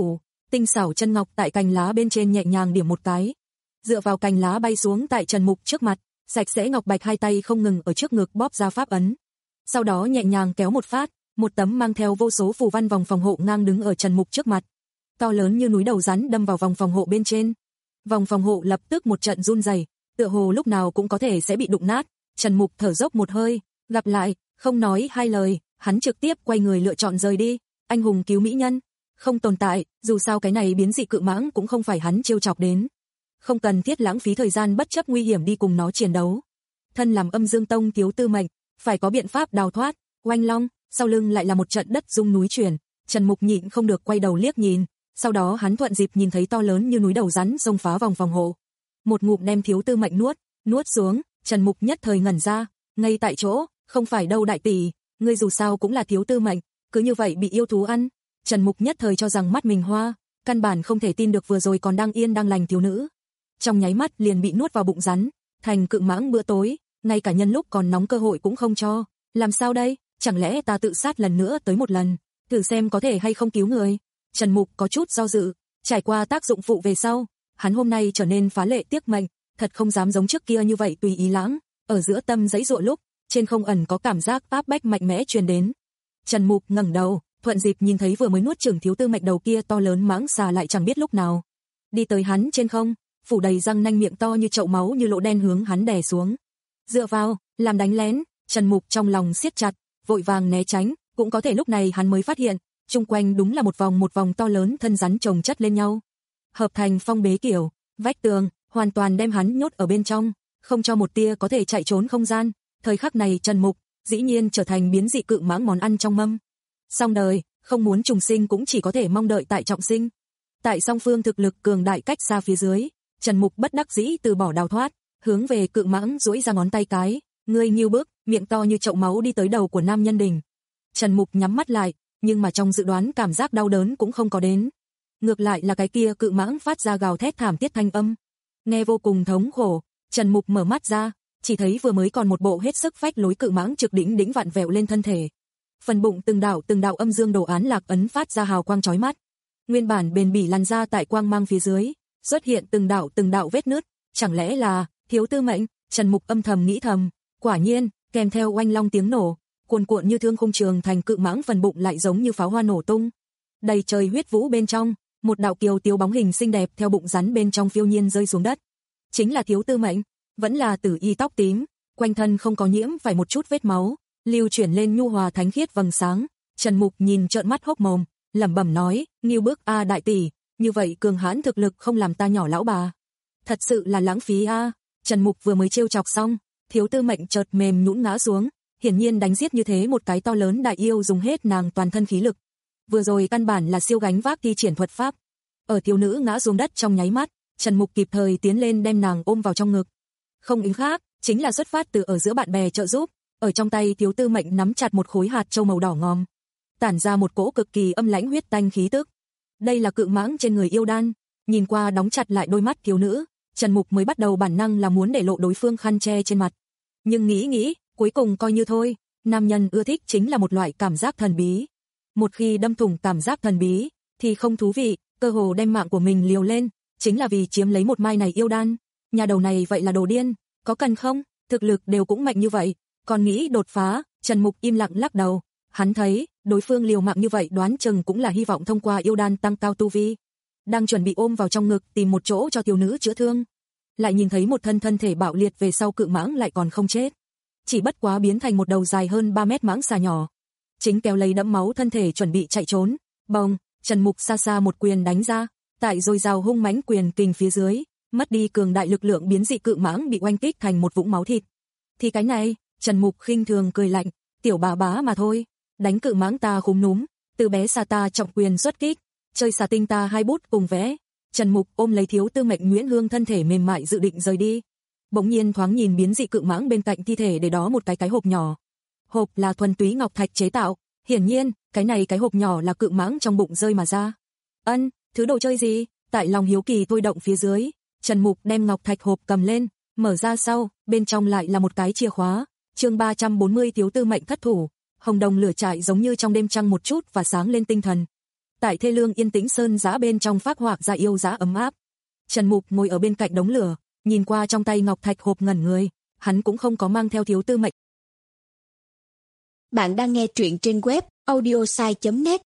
tinh xảo chân ngọc tại cành lá bên trên nhẹ nhàng điểm một cái. Dựa vào cành lá bay xuống tại Trần Mục trước mặt, sạch sẽ ngọc bạch hai tay không ngừng ở trước ngực bóp ra pháp ấn. Sau đó nhẹ nhàng kéo một phát, một tấm mang theo vô số phù văn vòng phòng hộ ngang đứng ở Trần Mục trước mặt. To lớn như núi đầu rắn đâm vào vòng phòng hộ bên trên. Vòng phòng hộ lập tức một trận run rẩy, tựa hồ lúc nào cũng có thể sẽ bị đụng nát. Trần Mục thở dốc một hơi, gặp lại, không nói hai lời, hắn trực tiếp quay người lựa chọn rời đi. Anh hùng cứu mỹ nhân, không tồn tại, dù sao cái này biến dị cự mãng cũng không phải hắn trêu chọc đến. Không cần thiết lãng phí thời gian bất chấp nguy hiểm đi cùng nó chiến đấu. Thân làm Âm Dương Tông thiếu tư mệnh, phải có biện pháp đào thoát. Oanh long, sau lưng lại là một trận đất rung núi chuyển. Trần Mục nhịn không được quay đầu liếc nhìn, sau đó hắn thuận dịp nhìn thấy to lớn như núi đầu rắn xông phá vòng phòng hộ. Một ngụm đem thiếu tư mệnh nuốt, nuốt xuống. Trần Mục nhất thời ngẩn ra, ngay tại chỗ, không phải đâu đại tỷ, ngươi dù sao cũng là thiếu tư mệnh, cứ như vậy bị yêu thú ăn. Trần Mục nhất thời cho rằng mắt mình hoa, căn bản không thể tin được vừa rồi còn đang yên đang lành thiếu nữ. Trong nháy mắt liền bị nuốt vào bụng rắn, thành cự mãng bữa tối, ngay cả nhân lúc còn nóng cơ hội cũng không cho. Làm sao đây, chẳng lẽ ta tự sát lần nữa tới một lần, thử xem có thể hay không cứu người. Trần Mục có chút do dự, trải qua tác dụng phụ về sau, hắn hôm nay trở nên phá lệ tiếc mệnh, thật không dám giống trước kia như vậy tùy ý lãng, ở giữa tâm giãy giụa lúc, trên không ẩn có cảm giác áp bách mạnh mẽ truyền đến. Trần Mục ngẩng đầu, thuận dịp nhìn thấy vừa mới nuốt chửng thiếu tư mệnh đầu kia to lớn mãng xà lại chẳng biết lúc nào đi tới hắn trên không, phủ đầy răng nanh miệng to như chậu máu như lỗ đen hướng hắn đè xuống. Dựa vào, làm đánh lén, Trần Mục trong lòng siết chặt, vội vàng né tránh, cũng có thể lúc này hắn mới phát hiện, chung quanh đúng là một vòng một vòng to lớn thân rắn chồng chất lên nhau, hợp thành phong bế kiểu, vách tường, hoàn toàn đem hắn nhốt ở bên trong, không cho một tia có thể chạy trốn không gian. Thời khắc này Trần Mục, dĩ nhiên trở thành biến dị cự mãng món ăn trong mâm. Xong đời, không muốn trùng sinh cũng chỉ có thể mong đợi tại trọng sinh. Tại song phương thực lực cường đại cách xa phía dưới, Trần Mục bất đắc dĩ từ bỏ đào thoát, hướng về cự mãng duỗi ra ngón tay cái, ngươi nghiêu bước, miệng to như chậu máu đi tới đầu của nam nhân đỉnh. Trần Mục nhắm mắt lại, nhưng mà trong dự đoán cảm giác đau đớn cũng không có đến. Ngược lại là cái kia cự mãng phát ra gào thét thảm thiết thanh âm, nghe vô cùng thống khổ. Trần Mục mở mắt ra, chỉ thấy vừa mới còn một bộ hết sức phách lối cự mãng trực đỉnh đỉnh vặn vẹo lên thân thể. Phần bụng từng đạo từng đạo âm dương đồ án lạc ấn phát ra hào quang chói mắt. Nguyên bản bền bỉ làn da tại quang mang phía dưới, xuất hiện từng đạo từng đạo vết nứt, chẳng lẽ là thiếu tư mệnh? Trần Mục âm thầm nghĩ thầm, quả nhiên, kèm theo oanh long tiếng nổ, cuồn cuộn như thương khung trường thành cự mãng phần bụng lại giống như pháo hoa nổ tung. Đầy trời huyết vũ bên trong, một đạo kiều tiếu bóng hình xinh đẹp theo bụng rắn bên trong phiêu nhiên rơi xuống đất. Chính là thiếu tư mệnh, vẫn là tử y tóc tím, quanh thân không có nhiễm phải một chút vết máu, lưu chuyển lên nhu hòa thánh khiết vầng sáng. Trần Mục nhìn trợn mắt hốc mồm, lẩm bẩm nói, nghiêu bước a đại tỷ, như vậy cường hãn thực lực không làm ta nhỏ lão bà. Thật sự là lãng phí a. Trần Mục vừa mới trêu chọc xong, thiếu tư mệnh chợt mềm nhũn ngã xuống, hiển nhiên đánh giết như thế một cái to lớn đại yêu dùng hết nàng toàn thân khí lực. Vừa rồi căn bản là siêu gánh vác thi triển thuật pháp. Ở thiếu nữ ngã xuống đất trong nháy mắt, Trần Mục kịp thời tiến lên đem nàng ôm vào trong ngực. Không ý khác, chính là xuất phát từ ở giữa bạn bè trợ giúp, ở trong tay thiếu tư mệnh nắm chặt một khối hạt châu màu đỏ ngòm, tản ra một cỗ cực kỳ âm lãnh huyết tanh khí tức. Đây là cự mãng trên người yêu đan. Nhìn qua đóng chặt lại đôi mắt thiếu nữ, Trần Mục mới bắt đầu bản năng là muốn để lộ đối phương khăn che trên mặt. Nhưng nghĩ nghĩ, cuối cùng coi như thôi, nam nhân ưa thích chính là một loại cảm giác thần bí. Một khi đâm thủng cảm giác thần bí, thì không thú vị, cơ hồ đem mạng của mình liều lên, chính là vì chiếm lấy một mai này yêu đan. Nhà đầu này vậy là đồ điên, có cần không, thực lực đều cũng mạnh như vậy, còn nghĩ đột phá. Trần Mục im lặng lắc đầu, hắn thấy, đối phương liều mạng như vậy đoán chừng cũng là hy vọng thông qua yêu đan tăng cao tu vi. Đang chuẩn bị ôm vào trong ngực tìm một chỗ cho thiếu nữ chữa thương, lại nhìn thấy một thân thân thể bạo liệt về sau cự mãng lại còn không chết, chỉ bất quá biến thành một đầu dài hơn ba mét mãng xà nhỏ, chính kéo lấy đẫm máu thân thể chuẩn bị chạy trốn. Bồng, Trần Mục xa xa một quyền đánh ra, tại dồi dào hung mãnh quyền kình phía dưới, mất đi cường đại lực lượng biến dị cự mãng bị oanh kích thành một vũng máu thịt. Thì cái này, Trần Mục khinh thường cười lạnh, tiểu bà bá mà thôi, đánh cự mãng ta khúm núm, từ bé xà ta trọng quyền xuất kích, chơi xà tinh ta hai bút cùng vẽ. Trần Mục ôm lấy thiếu tư mệnh Nguyễn Hương thân thể mềm mại dự định rời đi, bỗng nhiên thoáng nhìn biến dị cự mãng bên cạnh thi thể để đó một cái cái hộp nhỏ. Hộp là thuần túy ngọc thạch chế tạo, hiển nhiên, cái này cái hộp nhỏ là cự mãng trong bụng rơi mà ra. Ân, thứ đồ chơi gì? Tại lòng hiếu kỳ thôi động phía dưới, Trần Mục đem ngọc thạch hộp cầm lên, mở ra sau, bên trong lại là một cái chìa khóa. Chương ba trăm bốn mươi thiếu tư mệnh thất thủ, hồng đồng lửa trại giống như trong đêm trăng một chút và sáng lên tinh thần. tại thê lương yên tĩnh sơn giã bên trong phác họa ra yêu dã ấm áp. Trần Mục ngồi ở bên cạnh đống lửa, nhìn qua trong tay ngọc thạch hộp ngẩn người, hắn cũng không có mang theo thiếu tư mệnh. Bạn đang nghe truyện trên web audiosai chấm net.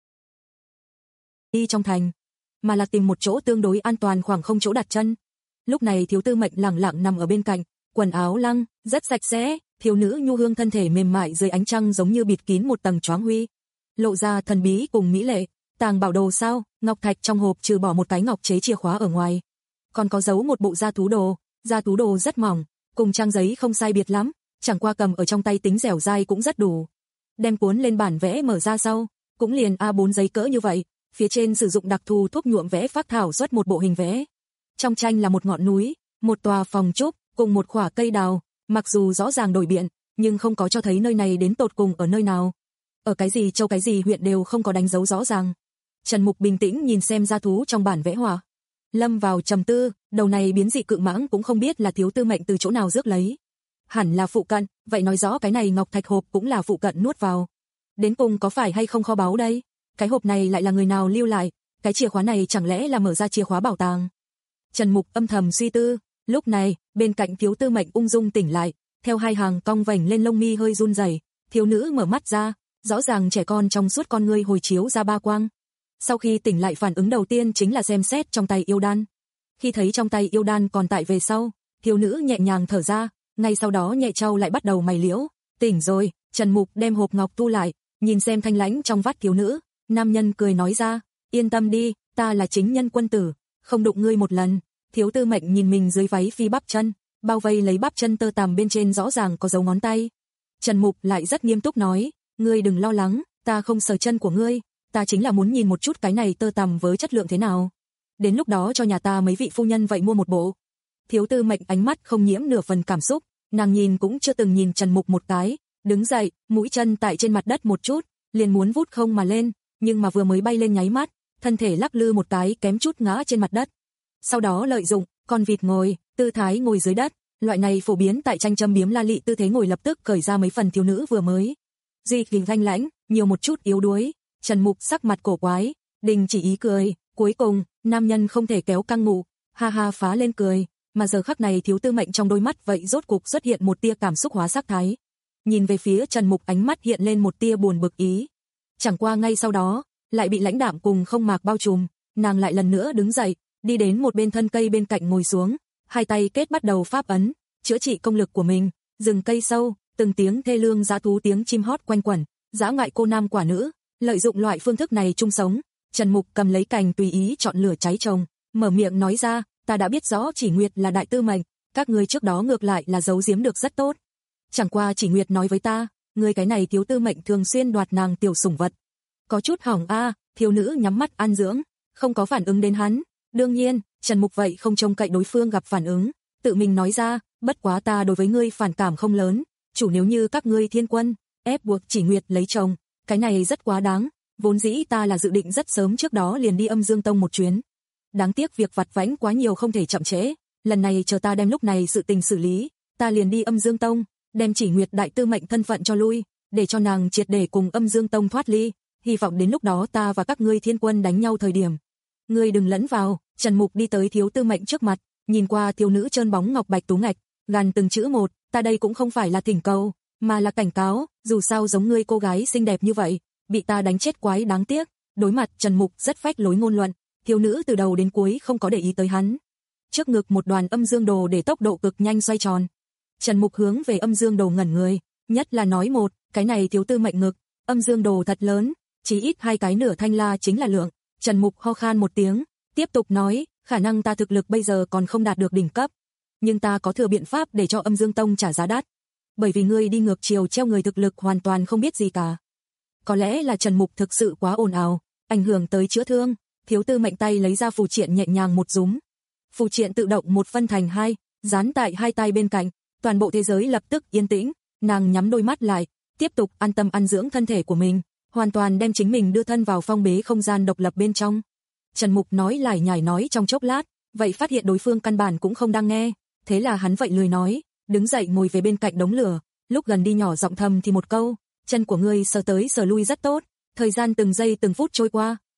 Đi trong thành, mà là tìm một chỗ tương đối an toàn khoảng không chỗ đặt chân. Lúc này thiếu tư mệnh lẳng lặng nằm ở bên cạnh, quần áo lăng, rất sạch sẽ, thiếu nữ nhu hương thân thể mềm mại dưới ánh trăng giống như bịt kín một tầng choáng huy. Lộ ra thần bí cùng mỹ lệ, tàng bảo đồ sao, ngọc thạch trong hộp trừ bỏ một cái ngọc chế chìa khóa ở ngoài. Còn có giấu một bộ da thú đồ, da thú đồ rất mỏng, cùng trang giấy không sai biệt lắm, chẳng qua cầm ở trong tay tính dẻo dai cũng rất đủ. Đem cuốn lên bản vẽ mở ra sau, cũng liền A bốn giấy cỡ như vậy, phía trên sử dụng đặc thù thuốc nhuộm vẽ phác thảo xuất một bộ hình vẽ. Trong tranh là một ngọn núi, một tòa phòng trúc, cùng một khỏa cây đào, mặc dù rõ ràng đổi biện, nhưng không có cho thấy nơi này đến tột cùng ở nơi nào. Ở cái gì châu cái gì huyện đều không có đánh dấu rõ ràng. Trần Mục bình tĩnh nhìn xem gia thú trong bản vẽ họa. Lâm vào trầm tư, đầu này biến dị cự mãng cũng không biết là thiếu tư mệnh từ chỗ nào rước lấy. Hẳn là phụ cận, vậy nói rõ cái này ngọc thạch hộp cũng là phụ cận nuốt vào. Đến cùng có phải hay không kho báu đây? Cái hộp này lại là người nào lưu lại? Cái chìa khóa này chẳng lẽ là mở ra chìa khóa bảo tàng? Trần Mục âm thầm suy tư, lúc này, bên cạnh thiếu tư mệnh ung dung tỉnh lại, theo hai hàng cong vành lên lông mi hơi run rẩy, thiếu nữ mở mắt ra, rõ ràng trẻ con trong suốt con ngươi hồi chiếu ra ba quang. Sau khi tỉnh lại phản ứng đầu tiên chính là xem xét trong tay yêu đan. Khi thấy trong tay yêu đan còn tại về sau, thiếu nữ nhẹ nhàng thở ra, ngay sau đó nhẹ trao lại bắt đầu mày liễu, tỉnh rồi. Trần Mục đem hộp ngọc tu lại, nhìn xem thanh lãnh trong vắt thiếu nữ, nam nhân cười nói ra, yên tâm đi, ta là chính nhân quân tử, không đụng ngươi một lần. Thiếu tư mệnh nhìn mình dưới váy phi bắp chân, bao vây lấy bắp chân tơ tằm bên trên rõ ràng có dấu ngón tay. Trần Mục lại rất nghiêm túc nói, ngươi đừng lo lắng, ta không sờ chân của ngươi, ta chính là muốn nhìn một chút cái này tơ tằm với chất lượng thế nào. Đến lúc đó cho nhà ta mấy vị phu nhân vậy mua một bộ. Thiếu tư mệnh ánh mắt không nhiễm nửa phần cảm xúc, nàng nhìn cũng chưa từng nhìn Trần Mục một cái, đứng dậy, mũi chân tại trên mặt đất một chút, liền muốn vút không mà lên, nhưng mà vừa mới bay lên nháy mắt, thân thể lắc lư một cái kém chút ngã trên mặt đất. Sau đó lợi dụng con vịt ngồi, tư thái ngồi dưới đất, loại này phổ biến tại tranh châm biếm la lị tư thế ngồi lập tức cởi ra mấy phần thiếu nữ vừa mới. Duy Đình thanh lãnh, nhiều một chút yếu đuối. Trần Mục sắc mặt cổ quái, đình chỉ ý cười, cuối cùng, nam nhân không thể kéo căng ngủ, ha ha phá lên cười, mà giờ khắc này thiếu tư mệnh trong đôi mắt vậy rốt cục xuất hiện một tia cảm xúc hóa sắc thái. Nhìn về phía Trần Mục ánh mắt hiện lên một tia buồn bực ý. Chẳng qua ngay sau đó, lại bị lãnh đạm cùng không mạc bao trùm, nàng lại lần nữa đứng dậy, đi đến một bên thân cây bên cạnh ngồi xuống, hai tay kết bắt đầu pháp ấn, chữa trị công lực của mình, rừng cây sâu, từng tiếng thê lương dã thú tiếng chim hót quanh quẩn, dã ngoại cô nam quả nữ, lợi dụng loại phương thức này chung sống. Trần Mục cầm lấy cành tùy ý chọn lửa cháy trồng, mở miệng nói ra, ta đã biết rõ Chỉ Nguyệt là đại tư mệnh, các ngươi trước đó ngược lại là giấu giếm được rất tốt. Chẳng qua Chỉ Nguyệt nói với ta, ngươi cái này thiếu tư mệnh thường xuyên đoạt nàng tiểu sủng vật. Có chút hỏng a, thiếu nữ nhắm mắt an dưỡng, không có phản ứng đến hắn. Đương nhiên, Trần Mục vậy không trông cậy đối phương gặp phản ứng, tự mình nói ra, bất quá ta đối với ngươi phản cảm không lớn, chủ nếu như các ngươi thiên quân, ép buộc Chỉ Nguyệt lấy chồng, cái này rất quá đáng, vốn dĩ ta là dự định rất sớm trước đó liền đi Âm Dương Tông một chuyến. Đáng tiếc việc vặt vãnh quá nhiều không thể chậm trễ, lần này chờ ta đem lúc này sự tình xử lý, ta liền đi Âm Dương Tông, đem Chỉ Nguyệt đại tư mệnh thân phận cho lui, để cho nàng triệt để cùng Âm Dương Tông thoát ly, hy vọng đến lúc đó ta và các ngươi thiên quân đánh nhau thời điểm. Ngươi đừng lẫn vào. Trần Mục đi tới thiếu tư mệnh trước mặt, nhìn qua thiếu nữ trơn bóng ngọc bạch tú ngạch, gằn từng chữ một, ta đây cũng không phải là thỉnh cầu, mà là cảnh cáo, dù sao giống ngươi cô gái xinh đẹp như vậy, bị ta đánh chết quái đáng tiếc. Đối mặt Trần Mục rất phách lối ngôn luận, thiếu nữ từ đầu đến cuối không có để ý tới hắn. Trước ngực một đoàn âm dương đồ để tốc độ cực nhanh xoay tròn. Trần Mục hướng về âm dương đồ ngẩn người, nhất là nói một, cái này thiếu tư mệnh ngực, âm dương đồ thật lớn, chỉ ít hai cái nửa thanh la chính là lượng. Trần Mục ho khan một tiếng, tiếp tục nói, khả năng ta thực lực bây giờ còn không đạt được đỉnh cấp, nhưng ta có thừa biện pháp để cho Âm Dương Tông trả giá đắt. Bởi vì ngươi đi ngược chiều treo người thực lực hoàn toàn không biết gì cả. Có lẽ là Trần Mục thực sự quá ồn ào, ảnh hưởng tới chữa thương, thiếu tư mệnh tay lấy ra phù triện nhẹ nhàng một rúm. Phù triện tự động một phân thành hai, dán tại hai tay bên cạnh, toàn bộ thế giới lập tức yên tĩnh, nàng nhắm đôi mắt lại, tiếp tục an tâm ăn dưỡng thân thể của mình, hoàn toàn đem chính mình đưa thân vào phong bế không gian độc lập bên trong. Trần Mục nói lải nhải nói trong chốc lát, vậy phát hiện đối phương căn bản cũng không đang nghe, thế là hắn vậy lười nói, đứng dậy ngồi về bên cạnh đống lửa, lúc gần đi nhỏ giọng thầm thì một câu, chân của ngươi sờ tới sờ lui rất tốt, thời gian từng giây từng phút trôi qua,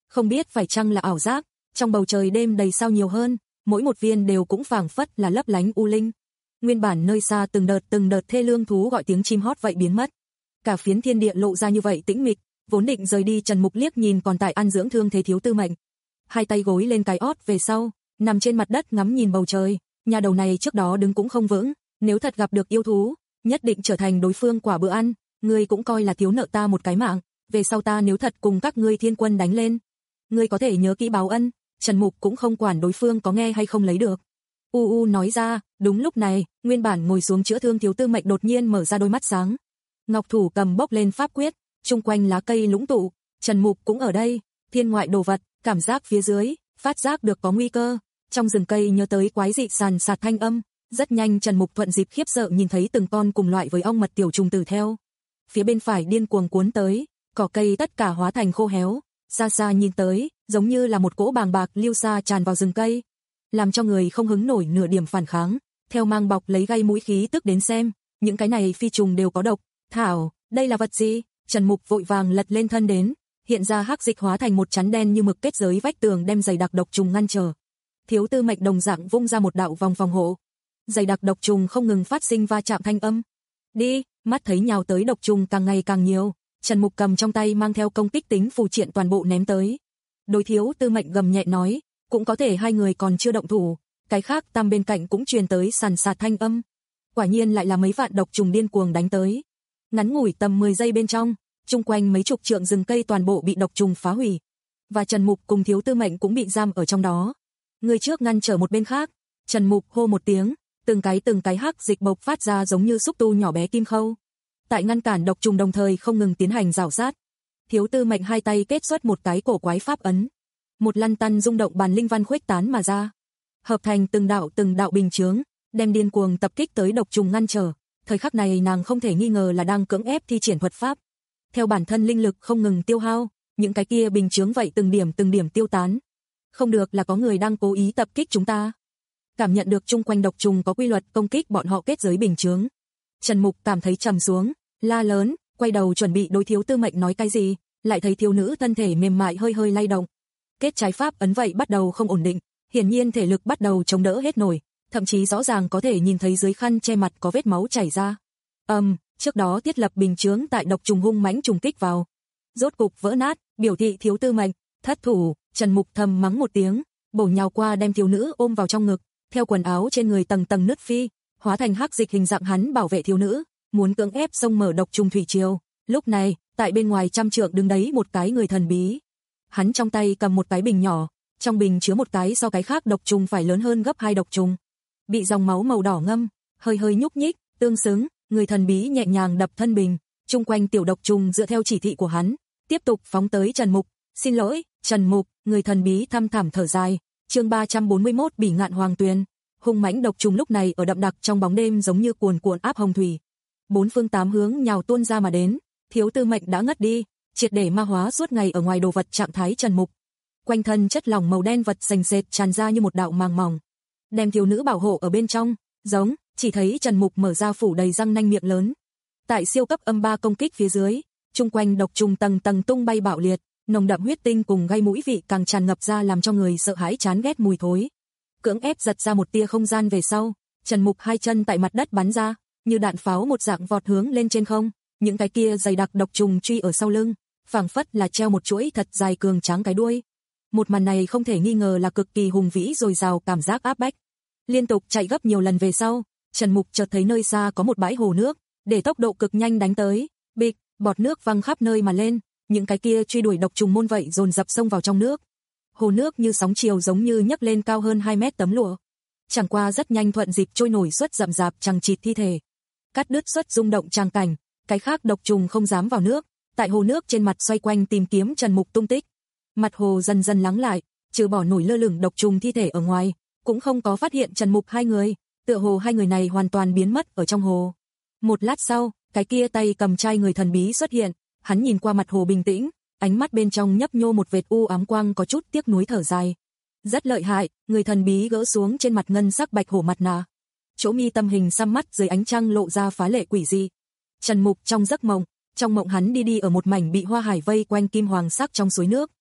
Không biết phải chăng là ảo giác, trong bầu trời đêm đầy sao nhiều hơn, mỗi một viên đều cũng phảng phất là lấp lánh u linh. Nguyên bản nơi xa từng đợt từng đợt thê lương thú gọi tiếng chim hót vậy biến mất. Cả phiến thiên địa lộ ra như vậy tĩnh mịch, vốn định rời đi Trần Mục liếc nhìn còn tại an dưỡng thương thế Thiếu Tư Mệnh. Hai tay gối lên cái ót về sau, nằm trên mặt đất ngắm nhìn bầu trời, nhà đầu này trước đó đứng cũng không vững, nếu thật gặp được yêu thú, nhất định trở thành đối phương quả bữa ăn, ngươi cũng coi là thiếu nợ ta một cái mạng, về sau ta nếu thật cùng các ngươi thiên quân đánh lên, ngươi có thể nhớ kỹ báo ân. Trần Mục cũng không quản đối phương có nghe hay không lấy được. U U nói ra, đúng lúc này, nguyên bản ngồi xuống chữa thương Thiếu Tư Mệnh đột nhiên mở ra đôi mắt sáng. Ngọc thủ cầm bốc lên pháp quyết, chung quanh lá cây lũng tụ, Trần Mục cũng ở đây, thiên ngoại đồ vật, cảm giác phía dưới, phát giác được có nguy cơ, trong rừng cây nhớ tới quái dị sàn sạt thanh âm, rất nhanh Trần Mục thuận dịp khiếp sợ nhìn thấy từng con cùng loại với ong mật tiểu trùng tử theo. Phía bên phải điên cuồng cuốn tới, cỏ cây tất cả hóa thành khô héo, xa xa nhìn tới, giống như là một cỗ bàng bạc lưu xa tràn vào rừng cây, làm cho người không hứng nổi nửa điểm phản kháng, theo mang bọc lấy gây mũi khí tức đến xem, những cái này phi trùng đều có độc. Thảo, đây là vật gì? Trần Mục vội vàng lật lên thân đến, hiện ra hắc dịch hóa thành một chắn đen như mực kết giới vách tường đem dày đặc độc trùng ngăn trở. Thiếu Tư Mệnh đồng dạng vung ra một đạo vòng phòng hộ. Dày đặc độc trùng không ngừng phát sinh va chạm thanh âm. Đi, mắt thấy nhào tới độc trùng càng ngày càng nhiều, Trần Mục cầm trong tay mang theo công kích tính phù triện toàn bộ ném tới. Đối Thiếu Tư Mệnh gầm nhẹ nói, cũng có thể hai người còn chưa động thủ, cái khác tam bên cạnh cũng truyền tới sàn sạt thanh âm. Quả nhiên lại là mấy vạn độc trùng điên cuồng đánh tới. Ngắn ngủi tầm mười giây bên trong, chung quanh mấy chục trượng rừng cây toàn bộ bị độc trùng phá hủy, và Trần Mục cùng Thiếu Tư Mệnh cũng bị giam ở trong đó. Người trước ngăn trở một bên khác, Trần Mục hô một tiếng, từng cái từng cái hắc dịch bộc phát ra giống như xúc tu nhỏ bé kim khâu. Tại ngăn cản độc trùng đồng thời không ngừng tiến hành rào sát. Thiếu Tư Mệnh hai tay kết xuất một cái cổ quái pháp ấn, một lăn tăn rung động bàn linh văn khuếch tán mà ra, hợp thành từng đạo từng đạo bình chướng, đem điên cuồng tập kích tới độc trùng ngăn trở. Thời khắc này nàng không thể nghi ngờ là đang cưỡng ép thi triển thuật pháp. Theo bản thân linh lực không ngừng tiêu hao, những cái kia bình chướng vậy từng điểm từng điểm tiêu tán. Không được là có người đang cố ý tập kích chúng ta. Cảm nhận được chung quanh độc trùng có quy luật công kích bọn họ kết giới bình chướng, Trần Mục cảm thấy trầm xuống, la lớn, quay đầu chuẩn bị đối Thiếu Tư Mệnh nói cái gì, lại thấy thiếu nữ thân thể mềm mại hơi hơi lay động. Kết trái pháp ấn vậy bắt đầu không ổn định, hiển nhiên thể lực bắt đầu chống đỡ hết nổi, thậm chí rõ ràng có thể nhìn thấy dưới khăn che mặt có vết máu chảy ra. Ầm, um, trước đó thiết lập bình chướng tại độc trùng hung mãnh trùng kích vào, rốt cục vỡ nát, biểu thị Thiếu Tư Mệnh thất thủ. Trần Mục thầm mắng một tiếng, bổ nhào qua đem thiếu nữ ôm vào trong ngực, theo quần áo trên người tầng tầng nứt phi, hóa thành hắc dịch hình dạng hắn bảo vệ thiếu nữ, muốn cưỡng ép xông mở độc trùng thủy triều. Lúc này, tại bên ngoài trăm trượng đứng đấy một cái người thần bí. Hắn trong tay cầm một cái bình nhỏ, trong bình chứa một cái so cái khác độc trùng phải lớn hơn gấp hai độc trùng, bị dòng máu màu đỏ ngâm, hơi hơi nhúc nhích, tương xứng. Người thần bí nhẹ nhàng đập thân bình, chung quanh tiểu độc trùng dựa theo chỉ thị của hắn, tiếp tục phóng tới Trần Mục. Xin lỗi, Trần Mục, người thần bí thăm thẳm thở dài. Chương ba trăm bốn mươi mốt Bỉ Ngạn Hoàng Tuyền. Hung mãnh độc trùng lúc này ở đậm đặc trong bóng đêm giống như cuồn cuộn áp hồng thủy, bốn phương tám hướng nhào tuôn ra mà đến. Thiếu Tư Mệnh đã ngất đi, triệt để ma hóa suốt ngày ở ngoài đồ vật trạng thái Trần Mục. Quanh thân chất lỏng màu đen vật sền sệt tràn ra như một đạo màng mỏng, đem thiếu nữ bảo hộ ở bên trong. Giống, chỉ thấy Trần Mục mở ra phủ đầy răng nanh miệng lớn. Tại siêu cấp âm ba công kích phía dưới, chung quanh độc trùng tầng tầng tung bay bạo liệt, nồng đậm huyết tinh cùng gây mũi vị càng tràn ngập ra làm cho người sợ hãi chán ghét mùi thối. Cưỡng ép giật ra một tia không gian về sau, Trần Mục hai chân tại mặt đất bắn ra, như đạn pháo một dạng vọt hướng lên trên không, những cái kia dày đặc độc trùng truy ở sau lưng, phảng phất là treo một chuỗi thật dài cường tráng cái đuôi. Một màn này không thể nghi ngờ là cực kỳ hùng vĩ dồi dào cảm giác áp bách. Liên tục chạy gấp nhiều lần về sau, Trần Mục chợt thấy nơi xa có một bãi hồ nước, để tốc độ cực nhanh đánh tới, bịch, bọt nước văng khắp nơi mà lên, những cái kia truy đuổi độc trùng môn vậy dồn dập xông vào trong nước. Hồ nước như sóng chiều giống như nhấc lên cao hơn hai mét tấm lụa. Chẳng qua rất nhanh thuận dịp trôi nổi suốt rậm rạp chằng chịt thi thể, cắt đứt suốt rung động tràng cảnh, cái khác độc trùng không dám vào nước, tại hồ nước trên mặt xoay quanh tìm kiếm Trần Mục tung tích. Mặt hồ dần dần lắng lại, trừ bỏ nổi lơ lửng độc trùng thi thể ở ngoài, cũng không có phát hiện Trần Mục hai người, tựa hồ hai người này hoàn toàn biến mất ở trong hồ. Một lát sau, cái kia tay cầm chai người thần bí xuất hiện, hắn nhìn qua mặt hồ bình tĩnh, ánh mắt bên trong nhấp nhô một vệt u ám quang có chút tiếc nuối thở dài. Rất lợi hại, người thần bí gỡ xuống trên mặt ngân sắc bạch hổ mặt nạ. Chỗ mi tâm hình xăm mắt dưới ánh trăng lộ ra phá lệ quỷ dị. Trần Mục trong giấc mộng, trong mộng hắn đi đi ở một mảnh bị hoa hải vây quanh kim hoàng sắc trong suối nước.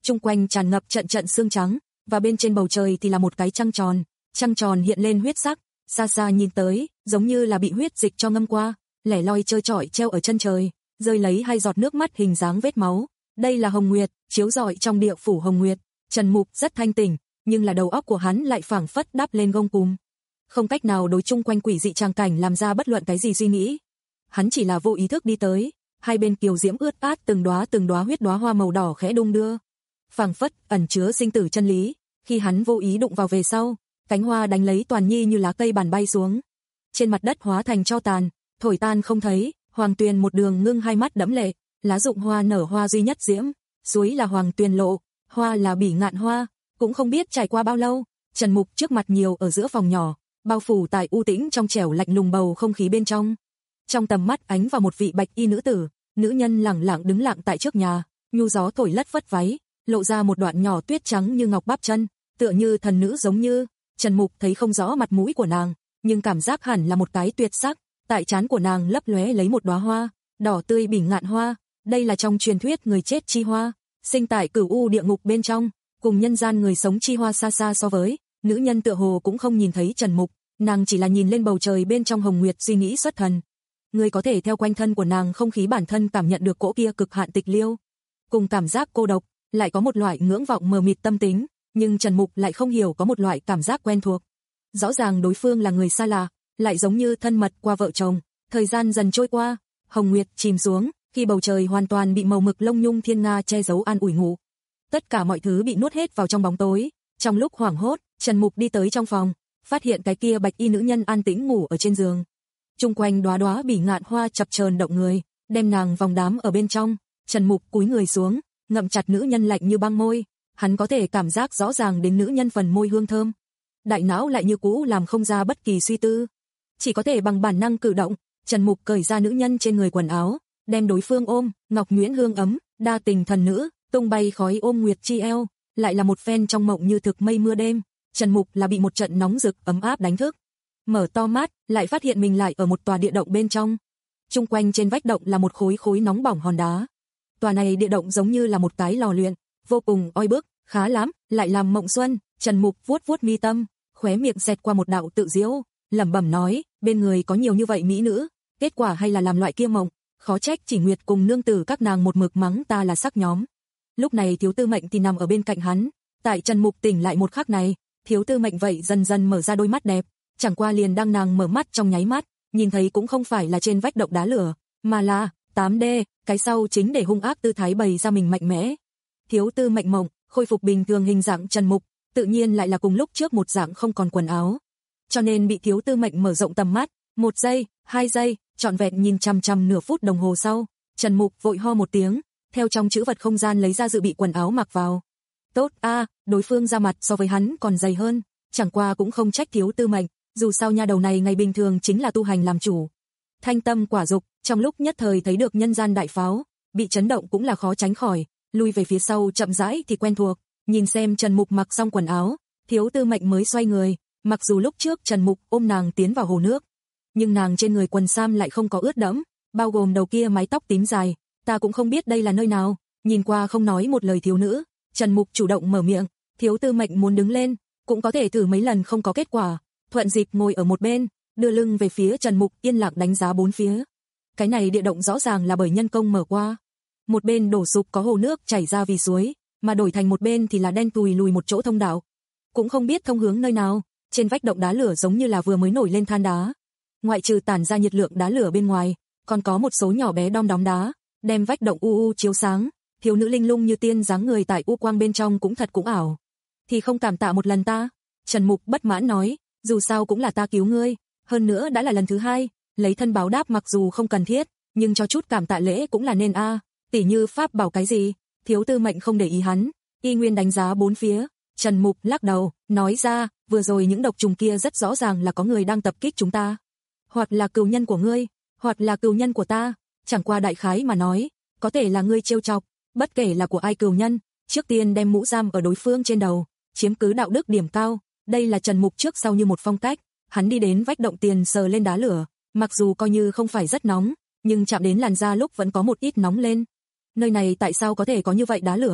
chung quanh tràn ngập trận trận sương trắng, và bên trên bầu trời thì là một cái trăng tròn, trăng tròn hiện lên huyết sắc, xa xa nhìn tới, giống như là bị huyết dịch cho ngâm qua, lẻ loi trơ trọi treo ở chân trời, rơi lấy hai giọt nước mắt hình dáng vết máu. Đây là Hồng Nguyệt, chiếu rọi trong địa phủ Hồng Nguyệt. Trần Mục rất thanh tỉnh, nhưng là đầu óc của hắn lại phảng phất đắp lên gông cùm. Không cách nào đối chung quanh quỷ dị tràng cảnh làm ra bất luận cái gì suy nghĩ. Hắn chỉ là vô ý thức đi tới, hai bên kiều diễm ướt át từng đóa từng đóa huyết đóa hoa màu đỏ khẽ đung đưa. Phảng phất ẩn chứa sinh tử chân lý, khi hắn vô ý đụng vào về sau, cánh hoa đánh lấy Toàn Nhi như lá cây bàn bay xuống. Trên mặt đất hóa thành tro tàn, thổi tan không thấy, Hoàng Tuyền một đường ngưng hai mắt đẫm lệ, lá dụng hoa nở hoa duy nhất diễm, suối là Hoàng Tuyền lộ, hoa là Bỉ Ngạn hoa, cũng không biết trải qua bao lâu, Trần Mục trước mặt nhiều ở giữa phòng nhỏ, bao phủ tại u tĩnh trong trẻo lạnh lùng bầu không khí bên trong. Trong tầm mắt ánh vào một vị bạch y nữ tử, nữ nhân lẳng lặng đứng lặng tại trước nhà, nhu gió thổi lất phất váy, lộ ra một đoạn nhỏ tuyết trắng như ngọc bắp chân, tựa như thần nữ giống như. Trần Mục thấy không rõ mặt mũi của nàng, nhưng cảm giác hẳn là một cái tuyệt sắc, tại trán của nàng lấp lóe lấy một đóa hoa, đỏ tươi Bỉ Ngạn hoa, đây là trong truyền thuyết người chết chi hoa, sinh tại cửu u địa ngục bên trong, cùng nhân gian người sống chi hoa xa xa so với. Nữ nhân tựa hồ cũng không nhìn thấy Trần Mục, nàng chỉ là nhìn lên bầu trời bên trong Hồng Nguyệt suy nghĩ xuất thần. Người có thể theo quanh thân của nàng không khí bản thân cảm nhận được cỗ kia cực hạn tịch liêu, cùng cảm giác cô độc, lại có một loại ngưỡng vọng mờ mịt tâm tính, nhưng Trần Mục lại không hiểu có một loại cảm giác quen thuộc. Rõ ràng đối phương là người xa lạ, lại giống như thân mật qua vợ chồng. Thời gian dần trôi qua, Hồng Nguyệt chìm xuống, khi bầu trời hoàn toàn bị màu mực lông nhung thiên nga che giấu an ủi ngủ. Tất cả mọi thứ bị nuốt hết vào trong bóng tối. Trong lúc hoảng hốt, Trần Mục đi tới trong phòng, phát hiện cái kia bạch y nữ nhân an tĩnh ngủ ở trên giường. Chung quanh đóa đóa Bỉ Ngạn hoa chập chờn động người, đem nàng vòng đám ở bên trong. Trần Mục cúi người xuống, ngậm chặt nữ nhân lạnh như băng môi, hắn có thể cảm giác rõ ràng đến nữ nhân phần môi hương thơm. Đại não lại như cũ làm không ra bất kỳ suy tư, chỉ có thể bằng bản năng cử động. Trần Mục cởi ra nữ nhân trên người quần áo, đem đối phương ôm, ngọc nhuyễn hương ấm, đa tình thần nữ, tung bay khói ôm nguyệt chi eo, lại là một phen trong mộng như thực mây mưa đêm. Trần Mục là bị một trận nóng rực ấm áp đánh thức, mở to mắt, lại phát hiện mình lại ở một tòa địa động bên trong. Chung quanh trên vách động là một khối khối nóng bỏng hòn đá. Tòa này địa động giống như là một cái lò luyện, vô cùng oi bức, khá lắm, lại làm mộng xuân. Trần Mục vuốt vuốt mi tâm, khóe miệng xẹt qua một đạo tự diễu, lẩm bẩm nói, bên người có nhiều như vậy mỹ nữ, kết quả hay là làm loại kia mộng, khó trách Chỉ Nguyệt cùng nương tử các nàng một mực mắng ta là sắc nhóm. Lúc này Thiếu Tư Mệnh thì nằm ở bên cạnh hắn, tại Trần Mục tỉnh lại một khắc này, Thiếu Tư Mệnh vậy dần dần mở ra đôi mắt đẹp, chẳng qua liền đang nàng mở mắt trong nháy mắt, nhìn thấy cũng không phải là trên vách động đá lửa, mà là tám D, cái sau chính để hung ác tư thái bày ra mình mạnh mẽ. Thiếu Tư Mệnh mộng, khôi phục bình thường hình dạng Trần Mục, tự nhiên lại là cùng lúc trước một dạng không còn quần áo. Cho nên bị Thiếu Tư Mệnh mở rộng tầm mắt, một giây, hai giây, trọn vẹn nhìn chằm chằm nửa phút đồng hồ sau, Trần Mục vội ho một tiếng, theo trong trữ vật không gian lấy ra dự bị quần áo mặc vào. Tốt a, à, đối phương ra mặt so với hắn còn dày hơn, chẳng qua cũng không trách Thiếu Tư Mệnh, dù sao nha đầu này ngày bình thường chính là tu hành làm chủ. Thanh tâm quả dục, trong lúc nhất thời thấy được nhân gian đại pháo, bị chấn động cũng là khó tránh khỏi, lui về phía sau chậm rãi thì quen thuộc, nhìn xem Trần Mục mặc xong quần áo, Thiếu Tư Mệnh mới xoay người, mặc dù lúc trước Trần Mục ôm nàng tiến vào hồ nước, nhưng nàng trên người quần sam lại không có ướt đẫm, bao gồm đầu kia mái tóc tím dài, ta cũng không biết đây là nơi nào. Nhìn qua không nói một lời thiếu nữ, Trần Mục chủ động mở miệng, Thiếu Tư Mệnh muốn đứng lên, cũng có thể thử mấy lần không có kết quả, thuận dịp ngồi ở một bên, đưa lưng về phía Trần Mục yên lặng đánh giá bốn phía. Cái này địa động rõ ràng là bởi nhân công mở qua, một bên đổ sụp có hồ nước chảy ra vì suối, mà đổi thành một bên thì là đen tùi lùi một chỗ thông đạo, cũng không biết thông hướng nơi nào. Trên vách động đá lửa giống như là vừa mới nổi lên than đá, ngoại trừ tản ra nhiệt lượng đá lửa bên ngoài, còn có một số nhỏ bé đom đóm đá, đem vách động u u chiếu sáng. Thiếu nữ linh lung như tiên dáng người tại u quang bên trong cũng thật cũng ảo. Thì không cảm tạ một lần ta? Trần Mục bất mãn nói, dù sao cũng là ta cứu ngươi, hơn nữa đã là lần thứ hai, lấy thân báo đáp mặc dù không cần thiết, nhưng cho chút cảm tạ lễ cũng là nên a. À. Tỉ như pháp bảo cái gì? Thiếu Tư Mệnh không để ý hắn, y nguyên đánh giá bốn phía. Trần Mục lắc đầu, nói ra, vừa rồi những độc trùng kia rất rõ ràng là có người đang tập kích chúng ta, hoặc là cừu nhân của ngươi, hoặc là cừu nhân của ta, chẳng qua đại khái mà nói, có thể là ngươi trêu chọc, bất kể là của ai cừu nhân, trước tiên đem mũ giam ở đối phương trên đầu, chiếm cứ đạo đức điểm cao. Đây là Trần Mục trước sau như một phong cách, hắn đi đến vách động tiền sờ lên đá lửa, mặc dù coi như không phải rất nóng, nhưng chạm đến làn da lúc vẫn có một ít nóng lên. Nơi này tại sao có thể có như vậy đá lửa?